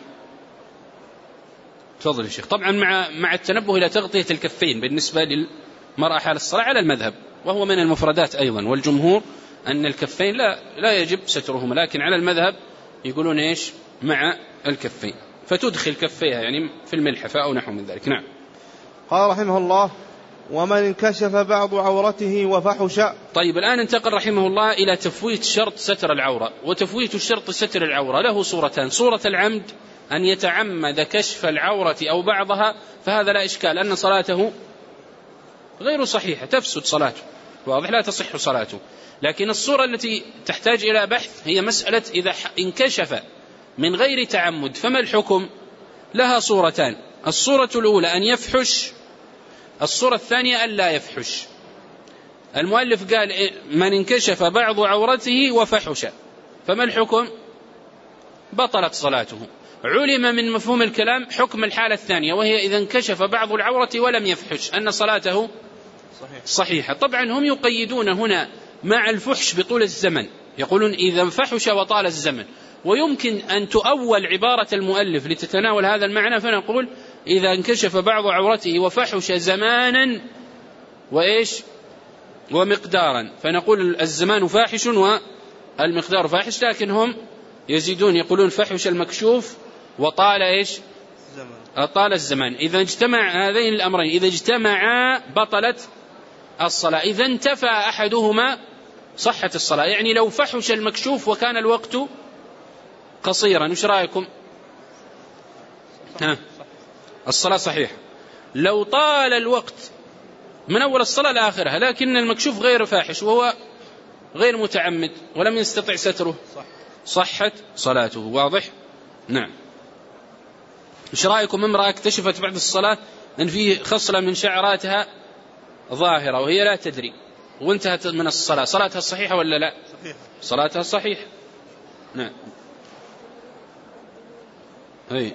تفضل يا شيخ. طبعا مع التنبه إلى تغطية الكفين بالنسبة للمرأة حال الصلاة على المذهب، وهو من المفردات أيضا، والجمهور أن الكفين لا يجب سترهما، لكن على المذهب يقولون إيش؟ مع الكفين، فتدخل كفيها يعني في الملحفة أو نحو من ذلك. نعم. قال رحمه الله ومن انكشف بعض عورته وفحش. طيب الآن انتقل رحمه الله إلى تفويت شرط ستر العورة. وتفويت الشرط ستر العورة له صورتان: صورة العمد أن يتعمد كشف العورة أو بعضها، فهذا لا إشكال أن صلاته غير صحيحة، تفسد صلاته، واضح، لا تصح صلاته. لكن الصورة التي تحتاج إلى بحث هي مسألة إذا انكشف من غير تعمد فما الحكم؟ لها صورتان: الصورة الأولى أن يفحش، الصورة الثانية أن لا يفحش. المؤلف قال من انكشف بعض عورته وفحش فما الحكم؟ بطلت صلاته. علم من مفهوم الكلام حكم الحالة الثانية، وهي إذا انكشف بعض العورة ولم يفحش أن صلاته صحيحة. طبعا هم يقيدون هنا مع الفحش بطول الزمن، يقولون إذا فحش وطال الزمن، ويمكن أن تؤول عبارة المؤلف لتتناول هذا المعنى، فنقول إذا انكشف بعض عورته وفحش زمانا وإيش؟ ومقدارا، فنقول الزمان فاحش والمقدار فاحش. لكن هم يزيدون يقولون فحش المكشوف وطال إيش؟ طال الزمان. إذا اجتمع هذين الأمرين، إذا اجتمعا بطلت الصلاة. إذا انتفى أحدهما صحة الصلاة. يعني لو فحش المكشوف وكان الوقت قصيرا، وش رأيكم؟ الصلاة صحيحة. لو طال الوقت من أول الصلاة لآخرها لكن المكشوف غير فاحش وهو غير متعمد ولم يستطع ستره، صحت صلاته، واضح؟ نعم. وش رأيكم امرأة اكتشفت بعد الصلاة أن فيه خصلة من شعراتها ظاهرة وهي لا تدري وانتهت من الصلاة، صلاتها صحيحة ولا لا؟ صلاتها صحيحة. نعم. هي.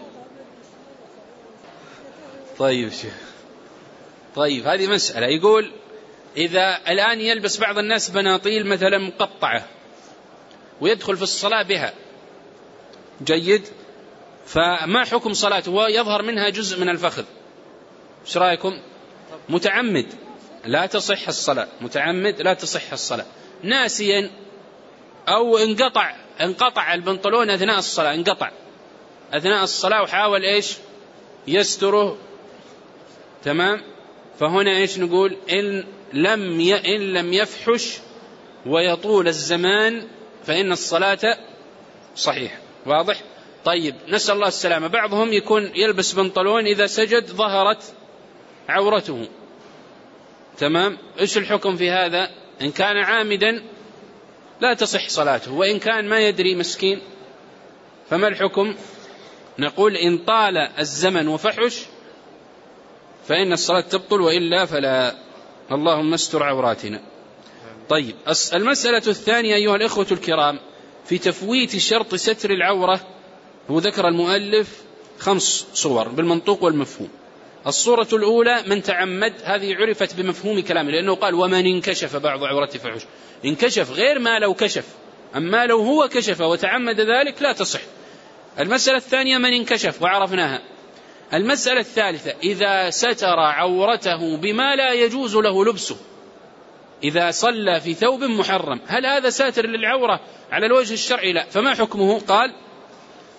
طيب شيخ، طيب هذه مسألة. يقول إذا الآن يلبس بعض الناس بناطيل مثلا مقطعة ويدخل في الصلاة بها، جيد، فما حكم صلاته ويظهر منها جزء من الفخذ؟ ايش رأيكم؟ متعمد لا تصح الصلاة، متعمد لا تصح الصلاة. ناسيا أو انقطع البنطلون أثناء الصلاة، انقطع أثناء الصلاة وحاول إيش؟ يستره، تمام. فهنا إيش نقول؟ إن لم يفحش ويطول الزمان فإن الصلاة صحيحة، واضح؟ طيب نسأل الله السلامة. بعضهم يكون يلبس بنطلون إذا سجد ظهرت عورته، تمام. إيش الحكم في هذا؟ إن كان عامدا لا تصح صلاته، وإن كان ما يدري مسكين فما الحكم؟ نقول إن طال الزمن وفحش فإن الصلاة تبطل، وإلا فلا. اللهم استر عوراتنا. طيب المسألة الثانية أيها الإخوة الكرام في تفويت شرط ستر العورة، هو ذكر المؤلف 5 صور بالمنطوق والمفهوم. الصورة الأولى من تعمد، هذه عرفت بمفهوم كلامه لأنه قال ومن انكشف بعض عورته فحش، انكشف غير ما لو كشف، أما لو هو كشف وتعمد ذلك لا تصح. المسألة الثانية من انكشف وعرفناها. المسألة الثالثة إذا ستر عورته بما لا يجوز له لبسه، إذا صلى في ثوب محرم، هل هذا ساتر للعورة على الوجه الشرعي؟ لا، فما حكمه؟ قال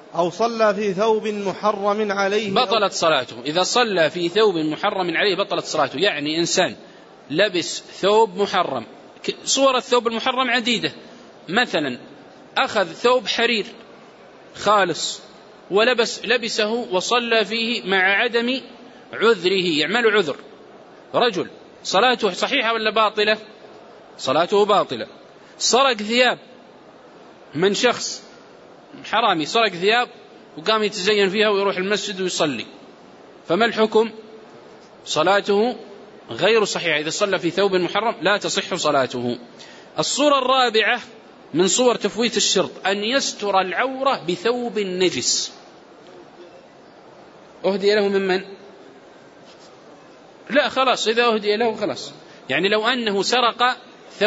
أو صلى في ثوب محرم عليه بطلت صلاته. إذا صلى في ثوب محرم عليه بطلت صلاته. يعني إنسان لبس ثوب محرم، صور الثوب المحرم عديدة، مثلا أخذ ثوب حرير خالص لبسه وصلى فيه مع عدم عذره، يعمل عذر، رجل، صلاته صحيحة ولا باطلة؟ صلاته باطلة. سرق ثياب من شخص حرامي، سرق ثياب وقام يتزين فيها ويروح المسجد ويصلي، فما الحكم؟ صلاته غير صحيحة. إذا صلى في ثوب محرم لا تصح صلاته. الصورة الرابعة من صور تفويت الشرط أن يستر العورة بثوب نجس. أهدي له من؟ لا خلاص، إذا أهدي له خلاص. يعني لو أنه سرق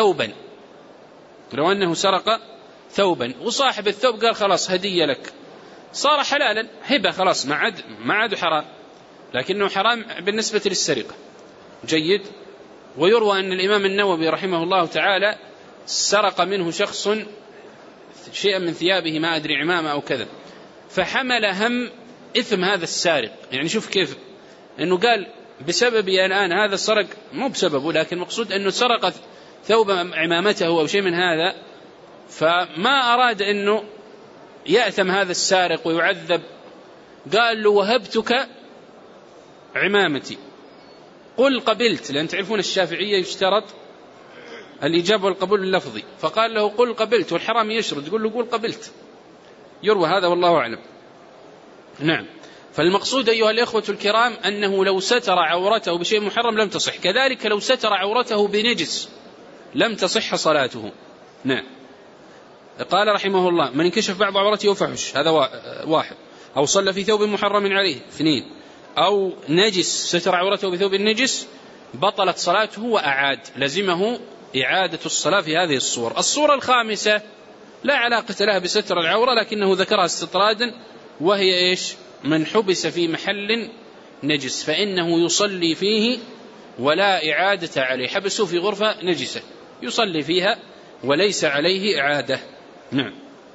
ثوبا وصاحب الثوب قال خلاص هدية لك، صار حلالا، هبة، خلاص ما عاد حرام، لكنه حرام بالنسبة للسرقة. جيد. ويروى أن الإمام النووي رحمه الله تعالى سرق منه شخص شيئا من ثيابه، ما أدري عمامة أو كذا، فحمل هم إثم هذا السارق. يعني شوف كيف أنه قال بسببي الآن هذا سرق، مو بسببه، لكن مقصود أنه سرق ثوب عمامته أو شيء من هذا، فما أراد أنه يأثم هذا السارق ويعذب، قال له وهبتك عمامتي قل قبلت، لأن تعرفون الشافعية يشترط الإجابة والقبول اللفظي، فقال له قل قبلت، والحرام يشرد يقول له قل قبلت. يروى هذا والله أعلم. نعم. فالمقصود أيها الإخوة الكرام أنه لو ستر عورته بشيء محرم لم تصح، كذلك لو ستر عورته بنجس لم تصح صلاته. نعم. قال رحمه الله من انكشف بعض عورته وفحش، هذا واحد، أو صلى في ثوب محرم عليه، اثنين، أو نجس ستر عورته بثوب النجس بطلت صلاته وأعاد، لزمه إعادة الصلاة في هذه الصورة. الصورة الخامسة لا علاقة لها بستر العورة، لكنه ذكرها استطرادا، وهي إيش؟ من حبس في محل نجس فإنه يصلي فيه ولا إعادة عليه. حبسه في غرفة نجسة يصلي فيها وليس عليه إعادة. نعم.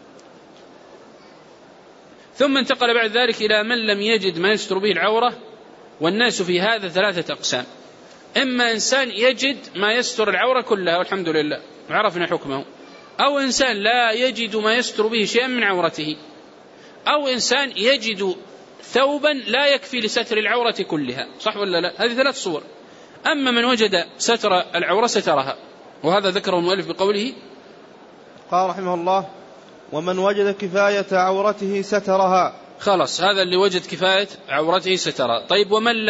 ثم انتقل بعد ذلك إلى من لم يجد ما يستر به العورة، والناس في هذا ثلاثة أقسام: إما إنسان يجد ما يستر العورة كلها والحمد لله عرفنا حكمه، أو إنسان لا يجد ما يستر به شيئا من عورته، أو إنسان يجد ثوبا لا يكفي لستر العورة كلها. صح ولا لا؟ هذه ثلاث صور. أما من وجد ستر العورة سترها، وهذا ذكره المؤلف بقوله قال رحمه الله ومن وجد كفاية عورته سترها. خلاص، هذا اللي وجد كفاية عورته سترها. طيب ومن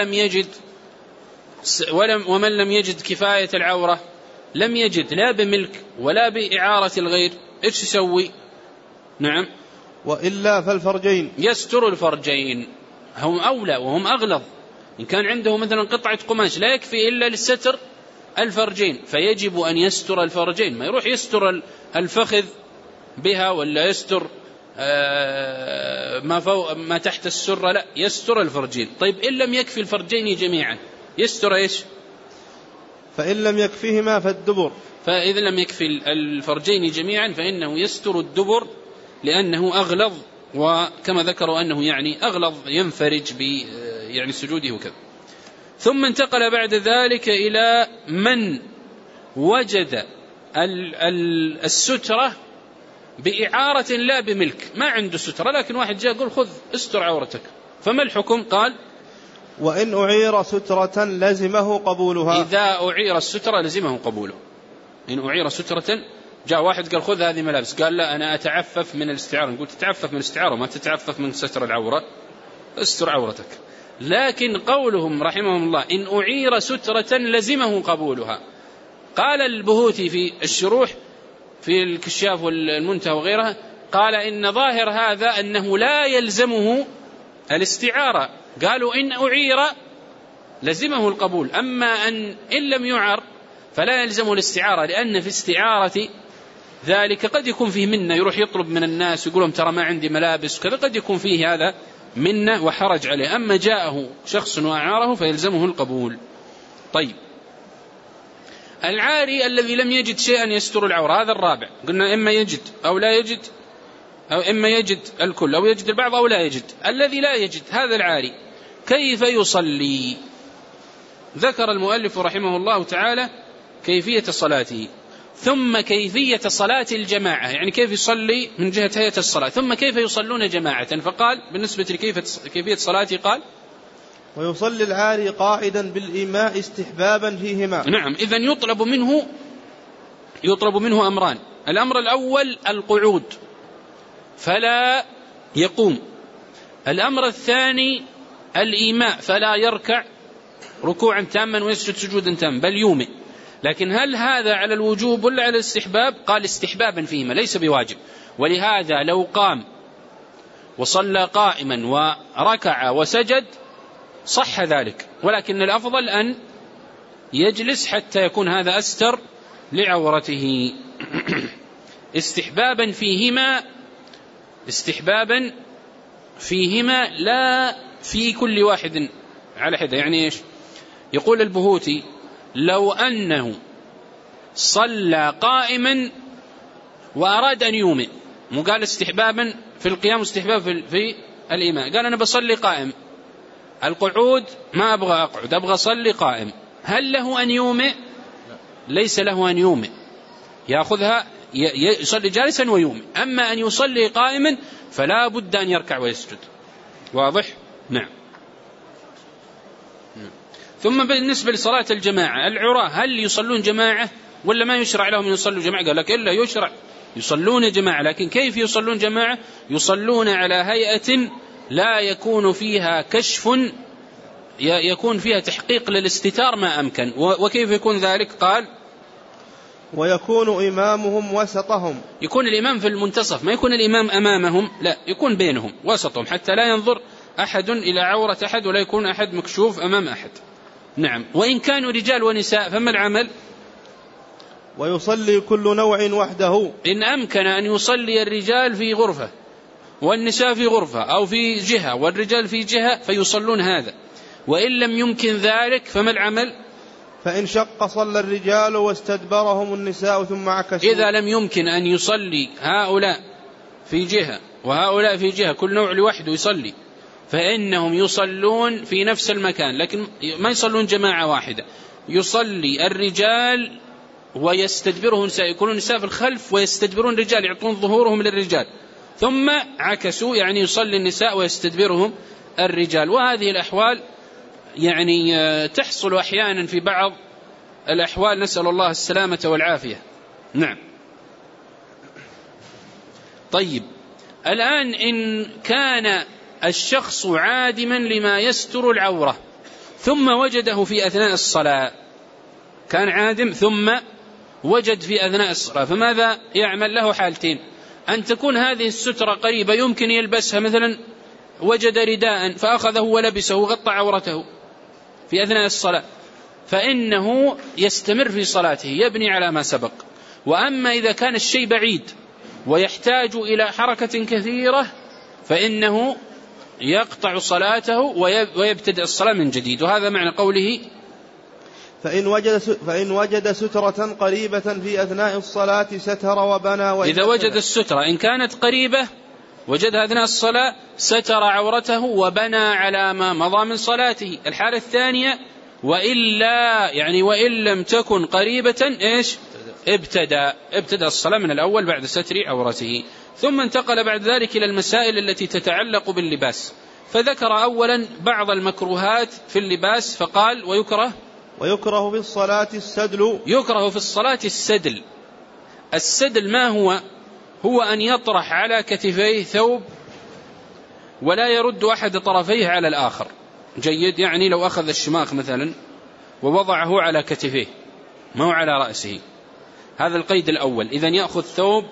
لم يجد كفاية العورة، لم يجد لا بملك ولا بإعارة الغير، إيش يسوي؟ نعم. وإلا فالفرجين، يستر الفرجين، هم أولى وهم أغلظ. إن كان عنده مثلا قطعة قماش لا يكفي إلا للستر الفرجين فيجب أن يستر الفرجين، ما يروح يستر الفخذ بها ولا يستر ما تحت السرة، لا، يستر الفرجين. طيب إن لم يكفي الفرجين جميعا يستر إيش؟ فإن لم يكفيهما فالدبر. فإذا لم يكفي الفرجين جميعا فإنه يستر الدبر، لأنه أغلظ، وكما ذكروا أنه يعني أغلظ ينفرج يعني سجوده وكذا. ثم انتقل بعد ذلك إلى من وجد السترة بإعارة لا بملك، ما عنده سترة لكن واحد جاء قال خذ استر عورتك، فما الحكم؟ قال وإن أعير سترة لزمه قبولها. إذا أعير السترة لزمه قبوله. إن أعير سترة، جاء واحد قال خذ هذه ملابس، قال لا أنا أتعفف من الاستعارة، نقول تتعفف من الاستعارة ما تتعفف من ستر العورة، استر عورتك. لكن قولهم رحمهم الله إن أعير سترة لزمه قبولها. قال البهوتي في الشروح في الكشاف والمنتهى وغيرها، قال إن ظاهر هذا أنه لا يلزمه الاستعارة، قالوا إن أعير لزمه القبول، أما إن لم يعر فلا يلزمه الاستعارة، لأن في استعارة ذلك قد يكون فيه منة، يروح يطلب من الناس ويقولهم ترى ما عندي ملابس وكذا، قد يكون فيه هذا منة وحرج عليه. أما جاءه شخص وأعاره فيلزمه القبول. طيب العاري الذي لم يجد شيئا يستر العورة، هذا الرابع، قلنا إما يجد أو لا يجد أو إما يجد الكل أو يجد البعض أو لا يجد. الذي لا يجد هذا العاري كيف يصلي؟ ذكر المؤلف رحمه الله تعالى كيفية صلاته، ثم كيفية صلاة الجماعة، يعني كيف يصلي من جهة هيئة الصلاة، ثم كيف يصلون جماعة. فقال بالنسبة لكيفية صلاته قال: ويصلي العاري قاعدا بالإيماء استحبابا فيهما. نعم، إذن يطلب منه أمران. الأمر الأول القعود فلا يقوم. الأمر الثاني الإيماء فلا يركع ركوعا تاما ويسجد سجودا تاما بل يومئ. لكن هل هذا على الوجوب ولا على الاستحباب؟ قال استحبابا فيهما ليس بواجب. ولهذا لو قام وصلى قائما وركع وسجد صح ذلك، ولكن الأفضل أن يجلس حتى يكون هذا أستر لعورته. استحبابا فيهما لا في كل واحد على حدة. يعني إيش؟ يقول البهوتي: لو أنه صلى قائما وأراد أن يومئ، مو قال استحبابا في القيام واستحباب في الإيماء، قال أنا بصلي قائم، القعود ما أبغى أقعد، أبغى أصلي قائم، هل له أن يومئ؟ ليس له أن يومئ، يأخذها يصلي جالسا ويومئ. أما أن يصلي قائما فلا بد أن يركع ويسجد. واضح؟ نعم. ثم بالنسبة لصلاة الجماعة، العراة هل يصلون جماعة ولا ما يشرع لهم يصلوا جماعة؟ قال لك إلا يشرع يصلون جماعة، لكن كيف يصلون جماعة؟ يصلون على هيئة لا يكون فيها كشف، يكون فيها تحقيق للاستتار ما أمكن. وكيف يكون ذلك؟ قال: ويكون إمامهم وسطهم. يكون الإمام في المنتصف، ما يكون الإمام أمامهم، لا، يكون بينهم وسطهم حتى لا ينظر أحد إلى عورة أحد ولا يكون أحد مكشوف أمام أحد. نعم. وإن كانوا رجال ونساء فما العمل؟ ويصلي كل نوع وحده. إن أمكن أن يصلي الرجال في غرفة والنساء في غرفة أو في جهة والرجال في جهة فيصلون هذا، وإن لم يمكن ذلك فما العمل؟ فإن شق صلى الرجال واستدبرهم النساء ثم عكسوا. إذا لم يمكن أن يصلي هؤلاء في جهة وهؤلاء في جهة كل نوع لوحده يصلي، فإنهم يصلون في نفس المكان، لكن ما يصلون جماعة واحدة. يصلي الرجال ويستدبرهم النساء، يكونون النساء في الخلف ويستدبرون الرجال، يعطون ظهورهم للرجال، ثم عكسوا، يعني يصلي النساء ويستدبرهم الرجال. وهذه الأحوال يعني تحصل أحيانا في بعض الأحوال، نسأل الله السلامة والعافية. نعم. طيب، الآن إن كان الشخص عادما لما يستر العورة ثم وجده في أثناء الصلاة، كان عادم ثم وجد في أثناء الصلاة، فماذا يعمل؟ له حالتين: أن تكون هذه السترة قريبة يمكن يلبسها، مثلا وجد رداء فأخذه ولبسه وغطى عورته في أثناء الصلاة، فإنه يستمر في صلاته يبني على ما سبق. وأما إذا كان الشيء بعيد ويحتاج إلى حركة كثيرة فإنه يقطع صلاته ويبتدئ الصلاة من جديد. وهذا معنى قوله: فإن وجد سترة قريبة في أثناء الصلاة ستر وبنى. إذا وجد السترة إن كانت قريبة وجدها أثناء الصلاة ستر عورته وبنى على ما مضى من صلاته. الحالة الثانية: وإلا، يعني وإن لم تكن قريبة إيش؟ ابتدأ الصلاة من الأول بعد ستر عورته. ثم انتقل بعد ذلك إلى المسائل التي تتعلق باللباس، فذكر أولا بعض المكروهات في اللباس، فقال: ويكره في الصلاة السدل. يكره في الصلاة السدل. السدل ما هو أن يطرح على كتفيه ثوب ولا يرد أحد طرفيه على الآخر. جيد، يعني لو أخذ الشماخ مثلا ووضعه على كتفيه ما هو على رأسه، هذا القيد الأول. إذن يأخذ ثوب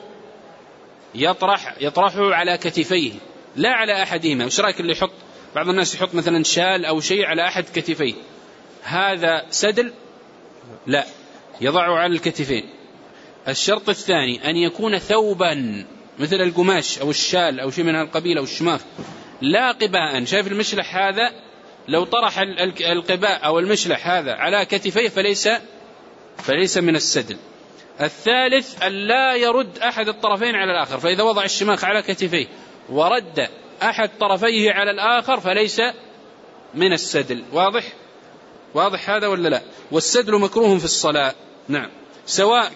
يطرحه على كتفيه لا على أحدهما. وش رأيك اللي يحط، بعض الناس يحط مثلا شال أو شيء على أحد كتفيه، هذا سدل؟ لا، يضعه على الكتفين. الشرط الثاني أن يكون ثوبا مثل القماش أو الشال أو شيء من هالقبيل أو الشماغ، لا قباء. شايف المشلح هذا لو طرح القباء أو المشلح هذا على كتفيه فليس من السدل. الثالث أن لا يرد أحد الطرفين على الآخر، فإذا وضع الشماخ على كتفيه ورد أحد طرفيه على الآخر فليس من السدل. واضح هذا ولا لا؟ والسدل مكروه في الصلاة. نعم، سواء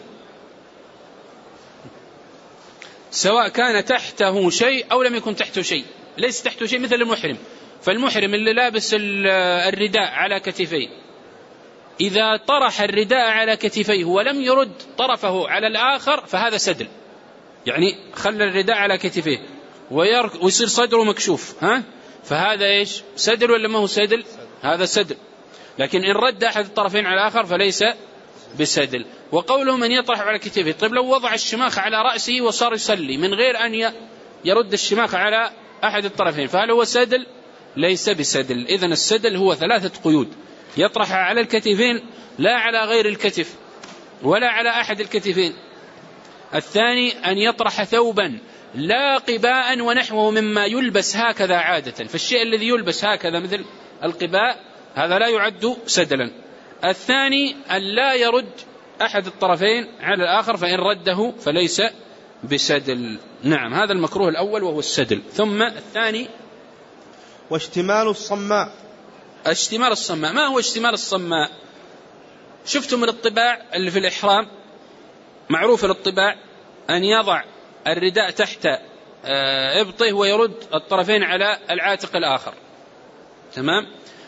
كان تحته شيء أو لم يكن تحته شيء. ليس تحته شيء مثل المحرم، فالمحرم اللي لابس الرداء على كتفيه إذا طرح الرداء على كتفيه ولم يرد طرفه على الآخر فهذا سدل، يعني خلى الرداء على كتفيه ويصير صدره مكشوف، فهذا إيش؟ سدل ولا ما هو سدل؟ هذا سدل. لكن إن رد أحد الطرفين على الآخر فليس بسدل. وقوله من يطرح على كتفه، طيب لو وضع الشماخ على رأسه وصار يصلي من غير أن يرد الشماخ على أحد الطرفين فهل هو سدل؟ ليس بسدل. إذن السدل هو 3 قيود: يطرح على الكتفين لا على غير الكتف ولا على أحد الكتفين. الثاني أن يطرح ثوبا لا قباء ونحوه مما يلبس هكذا عادة، فالشيء الذي يلبس هكذا مثل القباء هذا لا يعد سدلا. الثاني أن لا يرد أحد الطرفين على الآخر، فإن رده فليس بسدل. نعم، هذا المكروه الأول وهو السدل. ثم الثاني واشتمال الصماء. اشتمال الصماء، ما هو اشتمال الصماء؟ شفتم من الطباع اللي في الإحرام، معروف الطباع أن يضع الرداء تحت إبطه ويرد الطرفين على العاتق الآخر، تمام؟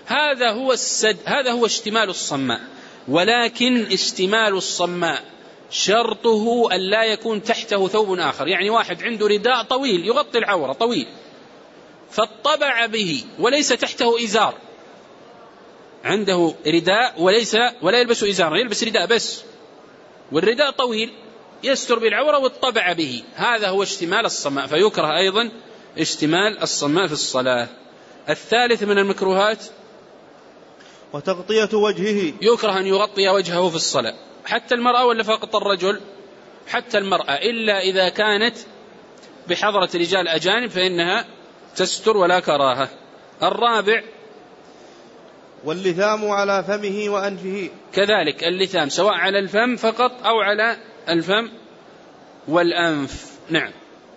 هذا هو اشتمال الصماء. ولكن اشتمال الصماء شرطه أن لا يكون تحته ثوب آخر، يعني واحد عنده رداء طويل يغطي العورة طويل فاطبع به وليس تحته إزار، عنده رداء ولا يلبس إزار، يلبس رداء بس والرداء طويل يستر بالعورة واطبع به، هذا هو اشتمال الصماء، فيكره أيضا اشتمال الصماء في الصلاة. الثالث من المكروهات وتغطية وجهه، يكره أن يغطي وجهه في الصلاة، حتى المرأة ولا فقط الرجل؟ حتى المرأة، إلا إذا كانت بحضرة رجال أجانب فإنها تستر ولا كراهة. الرابع واللثام على فمه وأنفه، كذلك اللثام سواء على الفم فقط أو على الفم والأنف. نعم.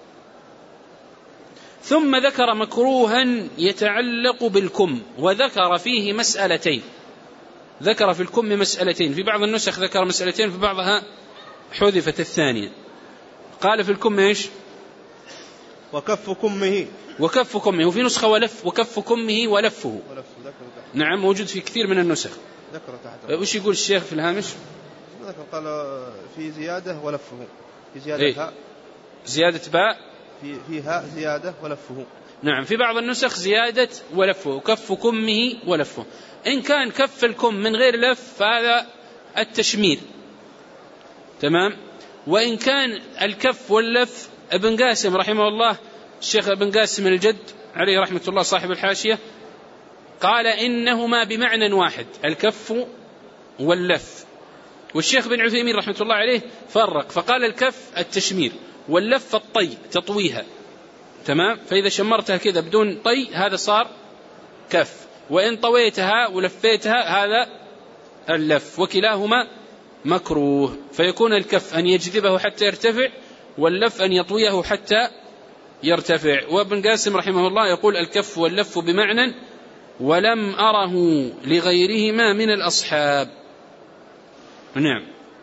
ثم ذكر مكروها يتعلق بالكم، وذكر فيه مسألتين، ذكر في الكم مسألتين، في بعض النسخ ذكر مسألتين في بعضها حذفت الثانية. قال في الكم إيش؟ وكف كمه، وكف كمه، وفي نسخة وكف كمه ولفه. نعم، موجود في كثير من النسخ. ذكر تحت. وش يقول الشيخ في الهامش؟ قال في زيادة ولفه، في زيادة هاء، زيادة باء، في هاء زيادة ولفه. نعم، في بعض النسخ زيادة ولفه، وكف كمه ولفه. إن كان كف الكم من غير لف فهذا التشمير، تمام. وإن كان الكف واللف، ابن قاسم رحمه الله، الشيخ ابن قاسم الجد عليه رحمة الله صاحب الحاشية، قال إنهما بمعنى واحد، الكف واللف. والشيخ بن عثيمين رحمة الله عليه فرق فقال الكف التشمير واللف الطي تطويها، تمام. فإذا شمرتها كذا بدون طي هذا صار كف، وإن طويتها ولفيتها هذا اللف، وكلاهما مكروه. فيكون الكف أن يجذبه حتى يرتفع، واللف أن يطويه حتى يرتفع. وابن قاسم رحمه الله يقول الكف واللف بمعنى، ولم أره لغيرهما من الأصحاب. نعم.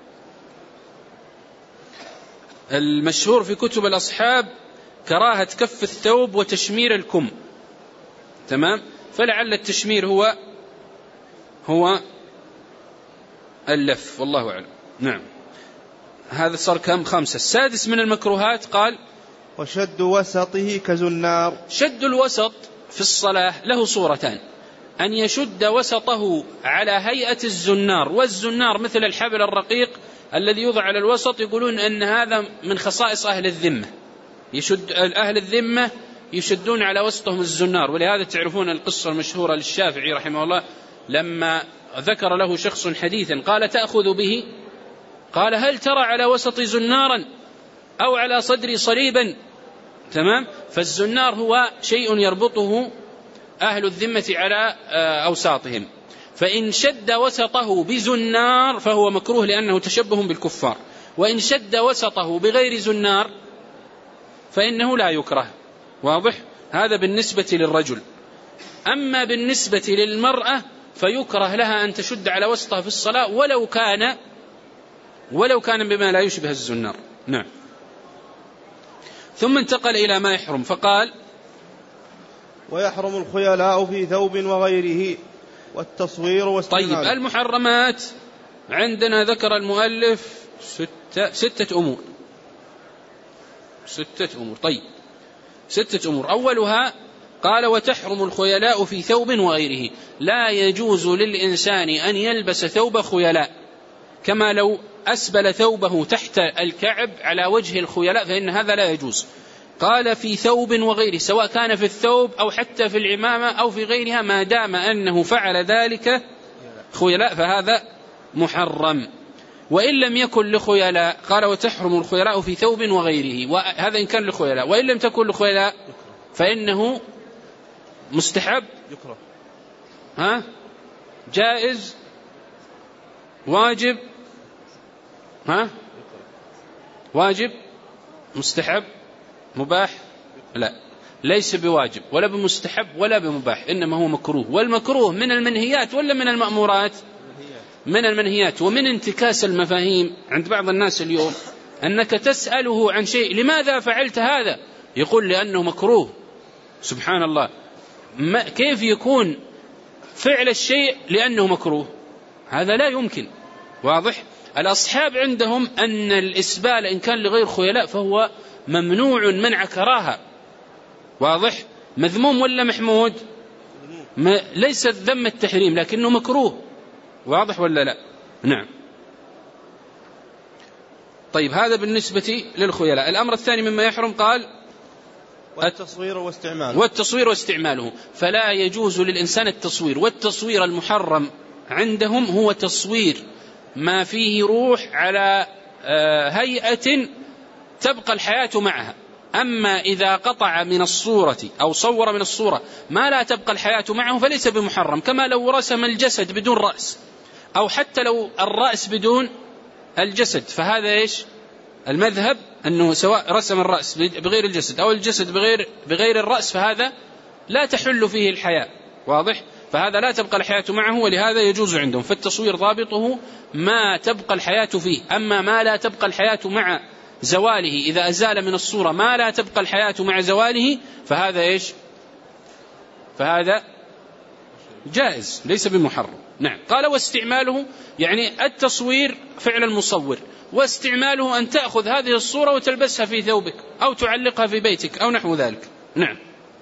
المشهور في كتب الأصحاب كراهة كف الثوب وتشمير الكم، تمام. فلعل التشمير هو اللف، والله أعلم. نعم، هذا صار كم؟ 5. السادس من المكروهات قال وشد وسطه كزنار. شد الوسط في الصلاة له صورتان: أن يشد وسطه على هيئة الزنار، والزنار مثل الحبل الرقيق الذي يوضع على الوسط، يقولون أن هذا من خصائص أهل الذمة، يشد أهل الذمة يشدون على وسطهم الزنار. ولهذا تعرفون القصة المشهورة للشافعي رحمه الله لما ذكر له شخص حديثا قال تأخذ به؟ قال هل ترى على وسطي زنارا أو على صدري صليبا؟ تمام. فالزنار هو شيء يربطه أهل الذمة على أوساطهم. فإن شد وسطه بزنار فهو مكروه لأنه تشبه بالكفار، وإن شد وسطه بغير زنار فإنه لا يكره. واضح؟ هذا بالنسبة للرجل. أما بالنسبة للمرأة فيكره لها أن تشد على وسطها في الصلاة ولو كان بما لا يشبه الزنار. نعم. ثم انتقل إلى ما يحرم فقال: ويحرم الخيلاء في ثوب وغيره والتصوير واستعماله. طيب، المحرمات عندنا ذكر المؤلف ستة أمور. طيب، 6 أمور. أولها قال: وتحرم الخيلاء في ثوب وغيره. لا يجوز للإنسان أن يلبس ثوب خيلاء، كما لو أسبل ثوبه تحت الكعب على وجه الخيلاء فإن هذا لا يجوز. قال: في ثوب وغيره، سواء كان في الثوب أو حتى في العمامة أو في غيرها، ما دام أنه فعل ذلك خيلاء فهذا محرم. وإن لم يكن لخيلاء قال: وتحرم الخيلاء في ثوب وغيره، وهذا إن كان لخيلاء. وإن لم تكن لخيلاء فإنه مستحب، يكره، جائز، واجب، واجب، مستحب، مباح. لا، ليس بواجب ولا بمستحب ولا بمباح، إنما هو مكروه. والمكروه من المنهيات ولا من المأمورات؟ من المنهيات. ومن انتكاس المفاهيم عند بعض الناس اليوم أنك تسأله عن شيء: لماذا فعلت هذا؟ يقول: لأنه مكروه. سبحان الله، كيف يكون فعل الشيء لأنه مكروه؟ هذا لا يمكن. واضح؟ الأصحاب عندهم أن الإسبال إن كان لغير خيلاء فهو ممنوع منع كراهة. واضح؟ مذموم ولا محمود؟ ليس ذم التحريم لكنه مكروه. واضح ولا لا؟ نعم. طيب، هذا بالنسبة للخيلاء. الأمر الثاني مما يحرم قال: والتصوير واستعماله. فلا يجوز للإنسان التصوير. والتصوير المحرم عندهم هو تصوير ما فيه روح على هيئة تبقى الحياة معها. أما إذا قطع من الصورة أو صور من الصورة ما لا تبقى الحياة معه فليس بمحرم، كما لو رسم الجسد بدون رأس، أو حتى لو الرأس بدون الجسد، فهذا إيش؟ المذهب أنه سواء رسم الرأس بغير الجسد أو الجسد بغير الرأس فهذا لا تحل فيه الحياة. واضح؟ فهذا لا تبقى الحياة معه، ولهذا يجوز عندهم. فالتصوير ضابطه ما تبقى الحياة فيه. أما ما لا تبقى الحياة مع زواله، إذا أزال من الصورة ما لا تبقى الحياة مع زواله فهذا إيش؟ فهذا جائز ليس بمحرم. نعم. قال: واستعماله، يعني التصوير فعل المصور، واستعماله أن تأخذ هذه الصورة وتلبسها في ثوبك أو تعلقها في بيتك أو نحو ذلك. نعم.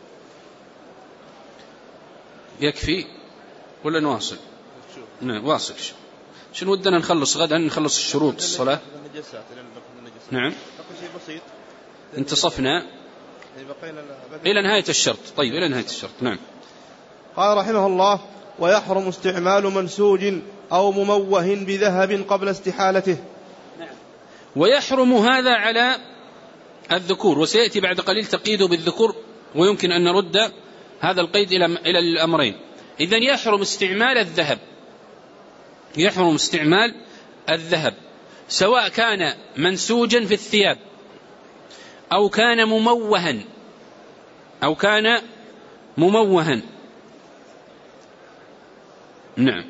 يكفي ولا نواصل؟ نعم، واصل. شنو ودنا نخلص غدا؟ نخلص الشروط الصلاة. نعم، انتصفنا إلى نهاية الشرط. طيب، إلى نهاية الشرط. نعم. قال رحمه الله: ويحرم استعمال منسوج أو مموه بذهب قبل استحالته. ويحرم هذا على الذكور، وسيأتي بعد قليل تقييده بالذكور، ويمكن أن نرد هذا القيد إلى الأمرين. إذن يحرم استعمال الذهب، يحرم استعمال الذهب سواء كان منسوجا في الثياب أو كان مموها نعم.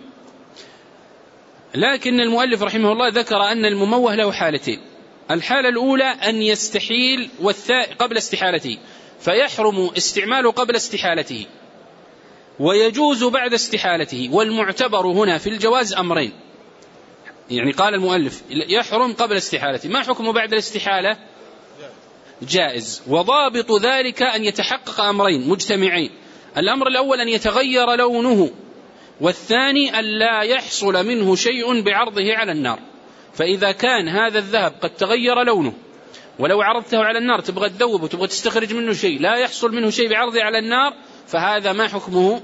لكن المؤلف رحمه الله ذكر أن المموه له حالتين: الحالة الأولى أن يستحيل قبل استحالته، فيحرم استعماله قبل استحالته، ويجوز بعد استحالته. والمعتبر هنا في الجواز أمرين، يعني قال المؤلف يحرم قبل استحالته، ما حكمه بعد الاستحالة؟ جائز. وضابط ذلك أن يتحقق أمرين مجتمعين: الأمر الأول أن يتغير لونه، والثاني أن لا يحصل منه شيء بعرضه على النار. فإذا كان هذا الذهب قد تغير لونه، ولو عرضته على النار تبغى تذوب وتبغى تستخرج منه شيء لا يحصل منه شيء بعرضه على النار، فهذا ما حكمه؟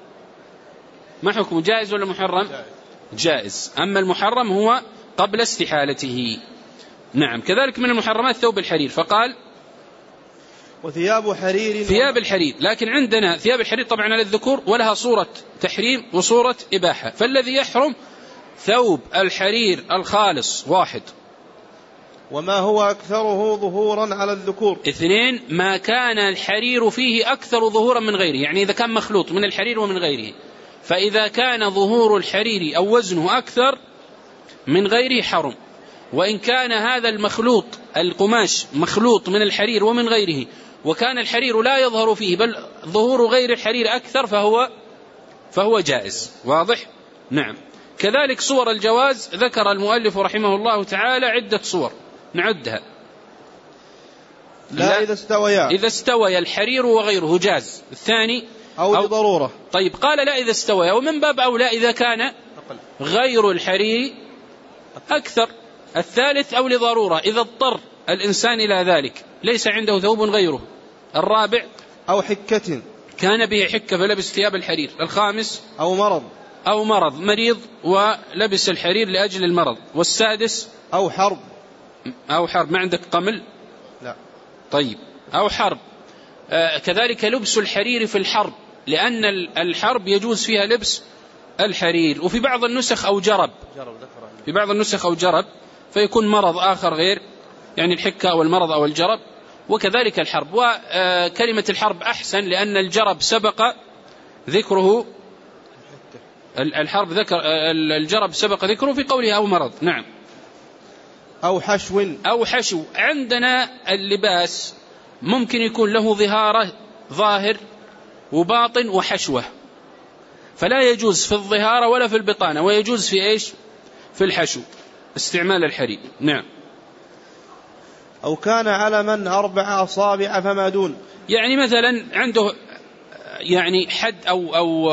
جائز ولا محرم؟ جائز. أما المحرم هو قبل استحالته. نعم. كذلك من المحرمات ثوب الحرير، فقال: وثياب حرير ثياب الحرير، لكن عندنا ثياب الحرير طبعا على الذكور ولها صورة تحريم وصورة إباحة، فالذي يحرم ثوب الحرير الخالص واحد. وما هو أكثره ظهورا على الذكور. 2 ما كان الحرير فيه أكثر ظهورا من غيره، يعني إذا كان مخلوط من الحرير ومن غيره، فإذا كان ظهور الحرير أو وزنه أكثر من غيره حرم. وإن كان هذا المخلوط القماش مخلوط من الحرير ومن غيره وكان الحرير لا يظهر فيه بل ظهور غير الحرير أكثر فهو جائز. واضح؟ نعم. كذلك صور الجواز ذكر المؤلف رحمه الله تعالى عدة صور نعدها. لا إذا استوى الحرير وغيره جاز. الثاني أو لضرورة. طيب قال لا إذا استوى، ومن باب أولى إذا كان غير الحرير أكثر. الثالث أو لضرورة، إذا اضطر الإنسان إلى ذلك ليس عنده ثوب غيره. الرابع أو حكة كان به حكة فلبس ثياب الحرير. الخامس أو مرض مريض ولبس الحرير لأجل المرض. والسادس أو حرب. ما عندك قمل؟ لا. طيب أو حرب. كذلك لبس الحرير في الحرب، لأن الحرب يجوز فيها لبس الحرير. وفي بعض النسخ أو جرب، في بعض النسخ أو جرب، فيكون مرض آخر غير يعني الحكة أو المرض أو الجرب. وكذلك الحرب. وكلمة الحرب أحسن لأن الجرب سبق ذكره، الجرب سبق ذكره في قوله أو مرض. نعم. أو حشو. عندنا اللباس ممكن يكون له ظاهر وباطن وحشوة، فلا يجوز في الظهارة ولا في البطانة، ويجوز في إيش؟ في الحشو استعمال الحرير. نعم. أو كان علما 4 أصابع فما دون، يعني مثلا عنده يعني حد أو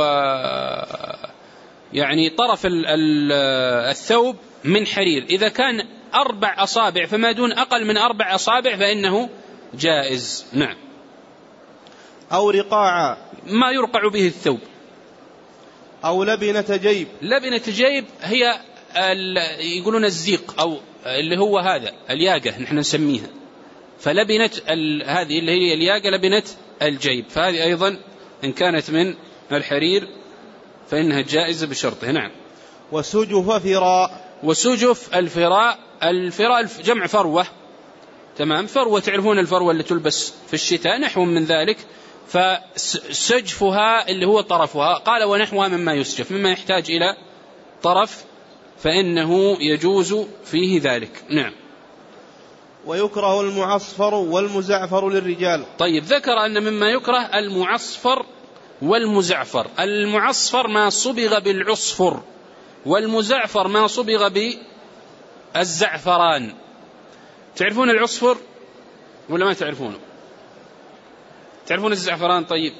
يعني طرف الثوب من حرير، إذا كان 4 أصابع فما دون أقل من 4 أصابع فإنه جائز. نعم. أو رقاعا، ما يرقع به الثوب. أو لبنة جيب. لبنة جيب هي يقولون الزيق، أو اللي هو هذا الياقة نحن نسميها، فلبنة هذه اللي هي الياقة لبنة الجيب، فهذه أيضا إن كانت من الحرير فإنها جائزة بشرطه. نعم. وسجف فراء. وسجف الفراء جمع فروة. تمام. فروة تعرفون الفروة اللي تلبس في الشتاء، نحو من ذلك، فسجفها اللي هو طرفها. قال ونحوها مما يسجف، مما يحتاج إلى طرف فإنه يجوز فيه ذلك. نعم. ويكره المعصفر والمزعفر للرجال. طيب ذكر أن مما يكره المعصفر والمزعفر. المعصفر ما صبغ بالعصفر، والمزعفر ما صبغ بالزعفران. تعرفون العصفر ولا ما تعرفونه؟ تعرفون الزعفران؟ طيب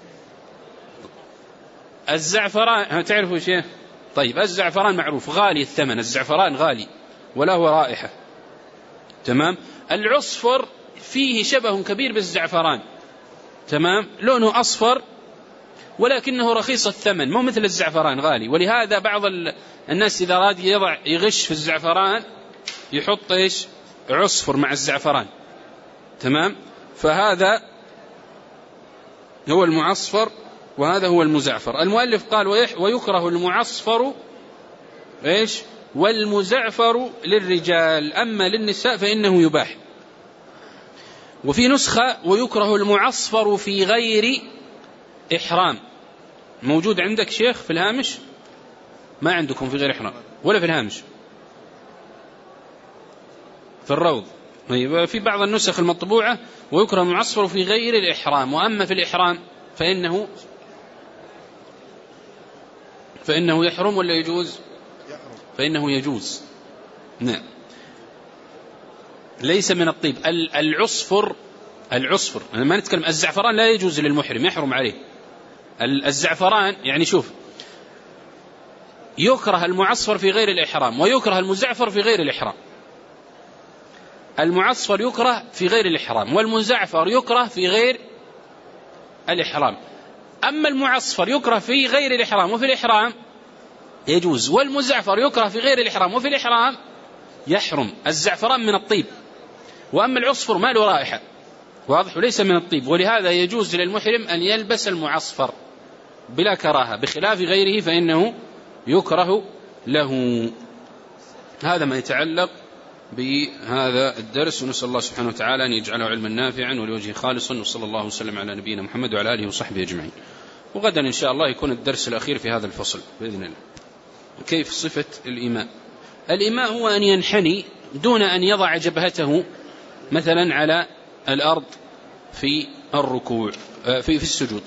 الزعفران تعرفوا شيء؟ طيب الزعفران معروف غالي الثمن، الزعفران غالي وله رائحة. تمام. العصفر فيه شبه كبير بالزعفران. تمام. لونه أصفر ولكنه رخيص الثمن، مو مثل الزعفران غالي. ولهذا بعض الناس إذا أراد يغش في الزعفران يحط إيش؟ عصفر مع الزعفران. تمام. فهذا هو المعصفر وهذا هو المزعفر. المؤلف قال ويكره المعصفر إيش؟ والمزعفر للرجال، أما للنساء فإنه يباح. وفي نسخة ويكره المعصفر في غير إحرام. موجود عندك شيخ في الهامش؟ ما عندكم في غير إحرام ولا في الهامش؟ في الروض. في بعض النسخ المطبوعة ويكره المعصفر في غير الإحرام، وأما في الإحرام فإنه يحرم ولا يجوز؟ فإنه يجوز. نعم. ليس من الطيب. العصفر أنا ما نتكلم. الزعفران لا يجوز للمحرم، يحرم عليه. الزعفران يعني شوف، يكره المعصفر في غير الإحرام ويكره المزعفر في غير الإحرام. المعصفر يكره في غير الإحرام والمزعفر يكره في غير الإحرام. أما المعصفر يكره في غير الإحرام وفي الإحرام يجوز، والمزعفر يكره في غير الإحرام وفي الإحرام يحرم. الزعفران من الطيب، وأما العصفر ما له رائحة، واضح، وليس من الطيب، ولهذا يجوز للمحرم أن يلبس المعصفر بلا كراهة، بخلاف غيره فإنه يكره له. هذا ما يتعلق بهذا الدرس، ونسأل الله سبحانه وتعالى أن يجعله علما نافعا ولوجهه خالصا، وصلى الله وسلم على نبينا محمد وعلى آله وصحبه أجمعين. وغدا إن شاء الله يكون الدرس الأخير في هذا الفصل بإذن الله. كيف صفة الإيماء؟ الإيماء هو أن ينحني دون أن يضع جبهته مثلا على الأرض في الركوع في السجود،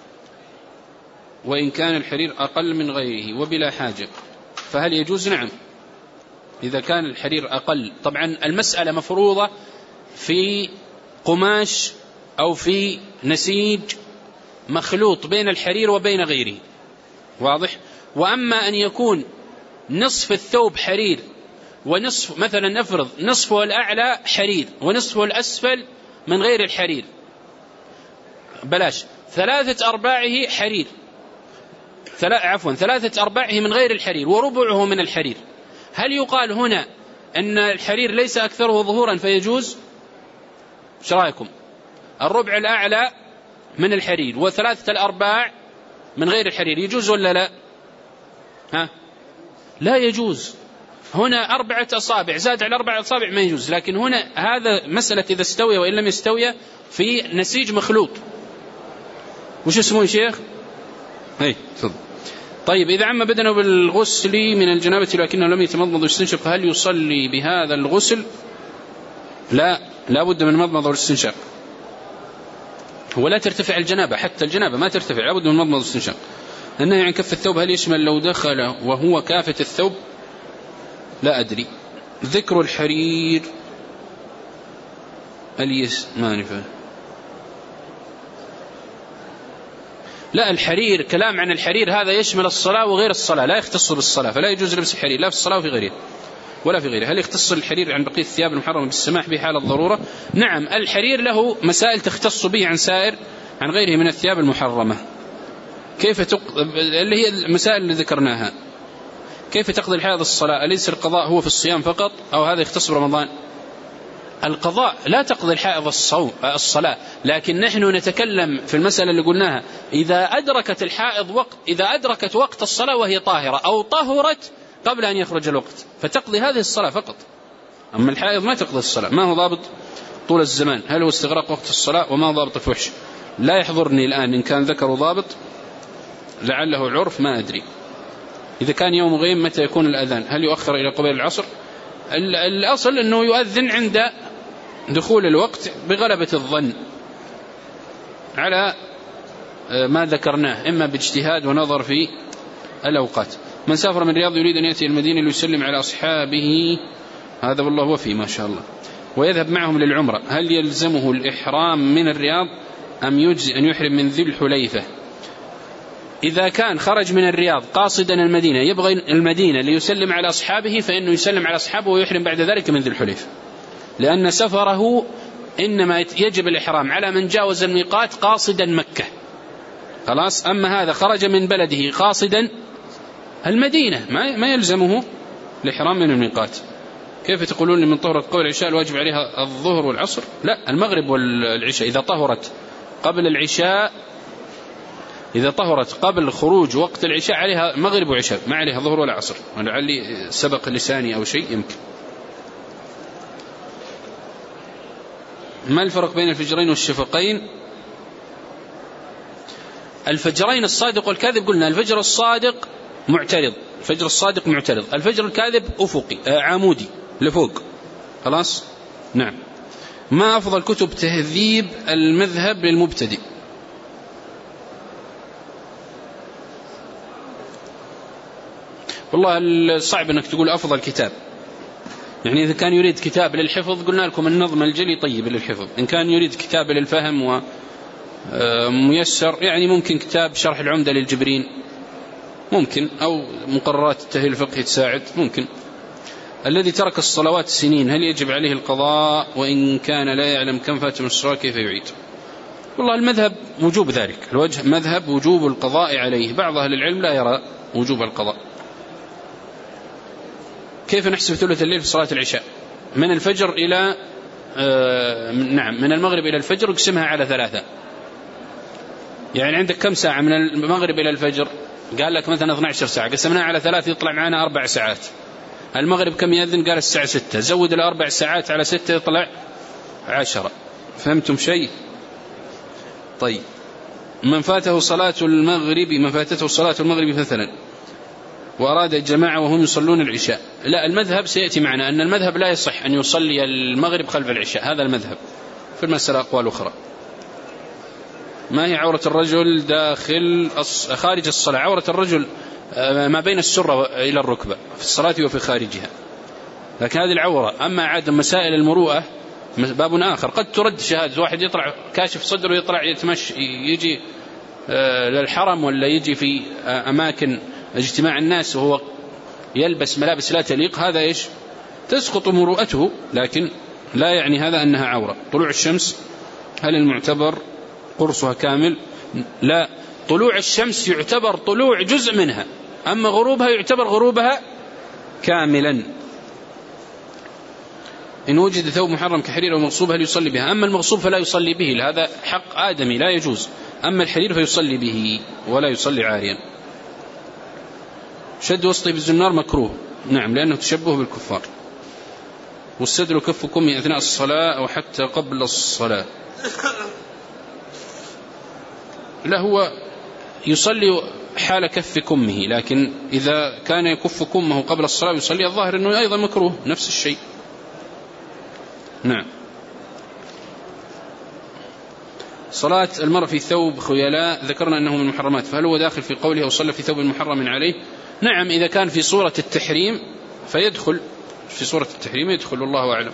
وإن كان الحرير أقل من غيره وبلا حاجة فهل يجوز؟ نعم، إذا كان الحرير أقل. طبعا المسألة مفروضة في قماش أو في نسيج مخلوط بين الحرير وبين غيره، واضح. وأما أن يكون نصف الثوب حرير ونصف، مثلا نفرض نصفه الأعلى حرير ونصفه الأسفل من غير الحرير، بلاش 3/4 حرير، 3/4 من غير الحرير وربعه من الحرير، هل يقال هنا أن الحرير ليس أكثره ظهورا فيجوز؟ ايش رأيكم؟ الربع الأعلى من الحرير و3/4 من غير الحرير يجوز ولا لا؟ لا يجوز. هنا 4 أصابع زاد على 4 أصابع ما يجوز، لكن هنا هذا مسألة إذا استوي وإن لم يستوي في نسيج مخلوط. وش اسمه يا شيخ؟ تفضل. طيب، إذا عم بدنه بالغسل من الجنابة لكنه لم يتمضمض ويستنشق هل يصلي بهذا الغسل؟ لا بد من المضمضة والاستنشاق، ولا ترتفع الجنابة، حتى الجنابة ما ترتفع، لا بد من المضمضة والاستنشاق. النهي عن كف الثوب هل يشمل لو دخل وهو كافة الثوب؟ لا أدري. ذكر الحرير ما نفع. لا، الحرير كلام عن الحرير هذا يشمل الصلاة وغير الصلاة، لا يختص بالصلاة، فلا يجوز لبس الحرير لا في الصلاة وفي غيرها ولا في غيرها. هل يختص الحرير عن بقية الثياب المحرمة بالسماح به حال الضرورة؟ نعم، الحرير له مسائل تختص به عن غيره من الثياب المحرمة. اللي هي المسائل اللي ذكرناها. كيف تقضي الحائض الصلاة؟ أليس القضاء هو في الصيام فقط أو هذا يختص برمضان؟ القضاء لا تقضي الحائض الصلاة، لكن نحن نتكلم في المسألة اللي قلناها، إذا أدركت الحائض إذا أدركت وقت الصلاة وهي طاهرة أو طهرت قبل أن يخرج الوقت فتقضي هذه الصلاة فقط. أما الحائض ما تقضي الصلاة. ما هو ضابط طول الزمان؟ هل هو استغراق وقت الصلاة؟ وما ضابط الفحش؟ لا يحضرني الآن إن كان ذكر ضابط، لعله عرف، ما أدري. إذا كان يوم غيم متى يكون الأذان؟ هل يؤخر إلى قبيل العصر؟ الأصل أنه يؤذن عند دخول الوقت بغلبة الظن على ما ذكرناه، إما باجتهاد ونظر في الأوقات. من سافر من الرياض يريد أن يأتي المدينة ليسلم على أصحابه، هذا والله وفي ما شاء الله، ويذهب معهم للعمرة، هل يلزمه الإحرام من الرياض أم يجزي أن يحرم من ذي الحليفة؟ إذا كان خرج من الرياض قاصدا المدينة يبغى المدينة ليسلم على أصحابه فإنه يسلم على أصحابه ويحرم بعد ذلك من ذي الحليفة، لأن سفره إنما يجب الإحرام على من جاوز الميقات قاصدا مكة، خلاص. أما هذا خرج من بلده قاصدا المدينة ما يلزمه الإحرام من الميقات. كيف تقولون من طهرت قبل العشاء الواجب عليها الظهر والعصر؟ لا، المغرب والعشاء. إذا طهرت قبل العشاء، إذا طهرت قبل خروج وقت العشاء عليها مغرب وعشاء، ما عليها ظهر ولا عصر، ولعلي سبق لساني أو شيء يمكن. ما الفرق بين الفجرين والشفقين؟ الفجرين الصادق والكاذب قلنا الفجر الصادق معترض، الفجر الصادق معترض، الفجر الكاذب أفقي عمودي لفوق، خلاص. نعم. ما أفضل كتب تهذيب المذهب للمبتدئ؟ والله صعب أنك تقول أفضل كتاب، يعني إذا كان يريد كتاب للحفظ قلنا لكم النظم الجلي طيب للحفظ، إن كان يريد كتاب للفهم وميسر يعني ممكن كتاب شرح العمدة للجبرين ممكن، أو مقررات التأهيل الفقهي تساعد ممكن. الذي ترك الصلوات سنين هل يجب عليه القضاء؟ وإن كان لا يعلم كم فات من الصلاة كيف يعيد؟ والله المذهب وجوب ذلك، الوجه مذهب وجوب القضاء عليه، بعض أهل العلم لا يرى وجوب القضاء. كيف نحسب ثلث الليل في صلاة العشاء؟ من الفجر إلى نعم من المغرب إلى الفجر اقسمها على 3. يعني عندك كم ساعة من المغرب إلى الفجر؟ قال لك مثلا 12 ساعة، قسمناها على 3 يطلع معنا 4 ساعات. المغرب كم يأذن؟ قال الساعة 6، زود ال4 ساعات على 6 يطلع 10. فهمتم شيء؟ طيب من فاتته صلاة المغرب مثلا وأراد الجماعة وهم يصلون العشاء، لا، المذهب سيأتي معنا أن المذهب لا يصح أن يصلي المغرب خلف العشاء، هذا المذهب. في المسألة أقوال أخرى. ما هي عورة الرجل خارج الصلاة؟ عورة الرجل ما بين السرة إلى الركبة في الصلاة وفي خارجها، لكن هذه العورة. أما عاد مسائل المروءة باب آخر، قد ترد شهادة واحد يطلع كاشف صدره يطلع يتمشي يجي للحرم ولا يجي في أماكن اجتماع الناس وهو يلبس ملابس لا تليق، هذا إيش؟ تسقط مروءته، لكن لا يعني هذا أنها عورة. طلوع الشمس هل المعتبر قرصها كامل؟ لا، طلوع الشمس يعتبر طلوع جزء منها، أما غروبها يعتبر غروبها كاملا. إن وجد ثوب محرم كحرير أو مغصوب هل يصلي بها؟ أما المغصوب فلا يصلي به، هذا حق آدمي لا يجوز. أما الحرير فيصلي به ولا يصلي عاريا. شد وسطي بالزنار مكروه، نعم، لأنه تشبه بالكفار. والسدل كف كمه أثناء الصلاة أو حتى قبل الصلاة، لا، هو يصلي حال كف كمه، لكن إذا كان يكف كمه قبل الصلاة يصلي، الظاهر أنه أيضا مكروه نفس الشيء. نعم. صلاة المرء في ثوب خيلاء ذكرنا أنه من المحرمات، فهل هو داخل في قوله أو صلى في ثوب محرم عليه؟ نعم، إذا كان في صورة التحريم فيدخل، في صورة التحريم يدخل، والله أعلم.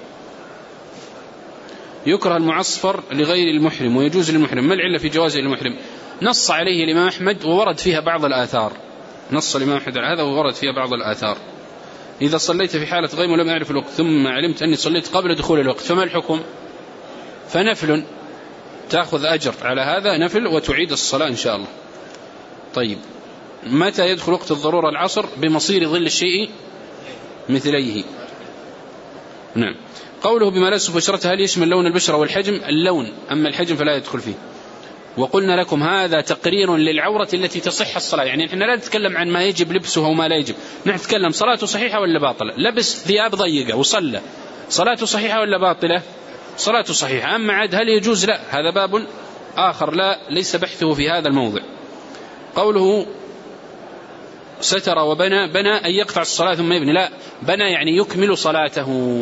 يكره المعصفر لغير المحرم ويجوز للمحرم، ما العلة في جوازه للمحرم؟ نص عليه الإمام أحمد وورد فيها بعض الآثار، نص الإمام أحمد على هذا وورد فيها بعض الآثار. إذا صليت في حالة غيم ولم أعرف الوقت ثم علمت أني صليت قبل دخول الوقت فما الحكم؟ فنفل، تأخذ أجر على هذا نفل وتعيد الصلاة إن شاء الله. طيب، متى يدخل وقت الضرورة؟ العصر بمصير ظل الشيء مثليه. نعم. قوله بما لا يصف بشرته هل يشمل لون البشرة والحجم؟ اللون، أما الحجم فلا يدخل فيه. وقلنا لكم هذا تقرير للعورة التي تصح الصلاة، يعني نحن لا نتكلم عن ما يجب لبسه وما لا يجب، نحن نتكلم صلاته صحيحة ولا باطلة. لبس ثياب ضيقة وصلى، صلاته صحيحة ولا باطلة؟ صلاته صحيحة. أما عاد هل يجوز؟ لا، هذا باب آخر، لا، ليس بحثه في هذا الموضع. قوله ستر وبنى، بنى أن يقطع الصلاة ثم يبني، لا، بنى يعني يكمل صلاته.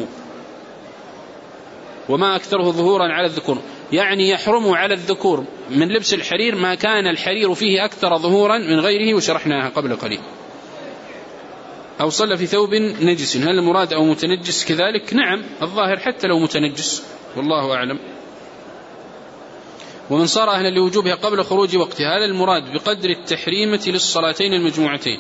وما أكثره ظهورا على الذكور، يعني يحرم على الذكور من لبس الحرير ما كان الحرير فيه أكثر ظهورا من غيره، وشرحناها قبل قليل. أو صلى في ثوب نجس، هل المراد أو متنجس كذلك؟ نعم، الظاهر حتى لو متنجس، والله أعلم. ومن صار أهلا لوجوبها قبل خروج وقتها، هل المراد بقدر التحريمة للصلاتين المجموعتين؟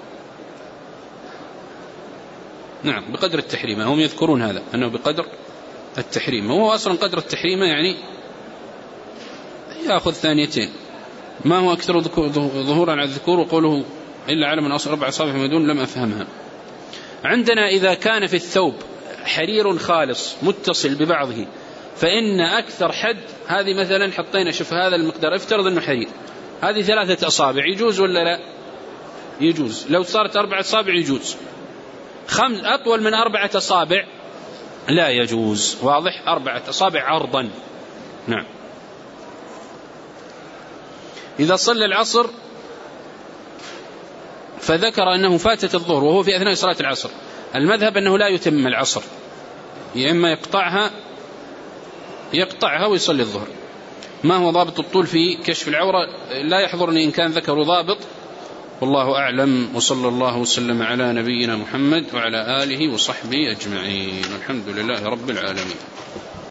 نعم، بقدر التحريمة، هم يذكرون هذا أنه بقدر التحريم. هو أصلا قدر التحريم يعني يأخذ ثانيتين. ما هو أكثر ظهورا على الذكور؟ وقوله إلا على من أصل 4 أصابع فيما دون، لم أفهمها. عندنا إذا كان في الثوب حرير خالص متصل ببعضه فإن أكثر حد، هذه مثلا حطينا، شوف هذا المقدار، افترض أنه حرير، هذه 3 أصابع، يجوز ولا لا؟ يجوز. لو صارت 4 أصابع يجوز. أطول من 4 أصابع لا يجوز، واضح؟ 4 أصابع عرضا. نعم. إذا صلى العصر فذكر أنه فاتت الظهر وهو في أثناء صلاة العصر، المذهب أنه لا يتم العصر، يا إما يقطعها ويصلي الظهر. ما هو ضابط الطول في كشف العورة؟ لا يحضرني إن كان ذكر ضابط، والله أعلم. وصلى الله وسلم على نبينا محمد وعلى آله وصحبه أجمعين، الحمد لله رب العالمين.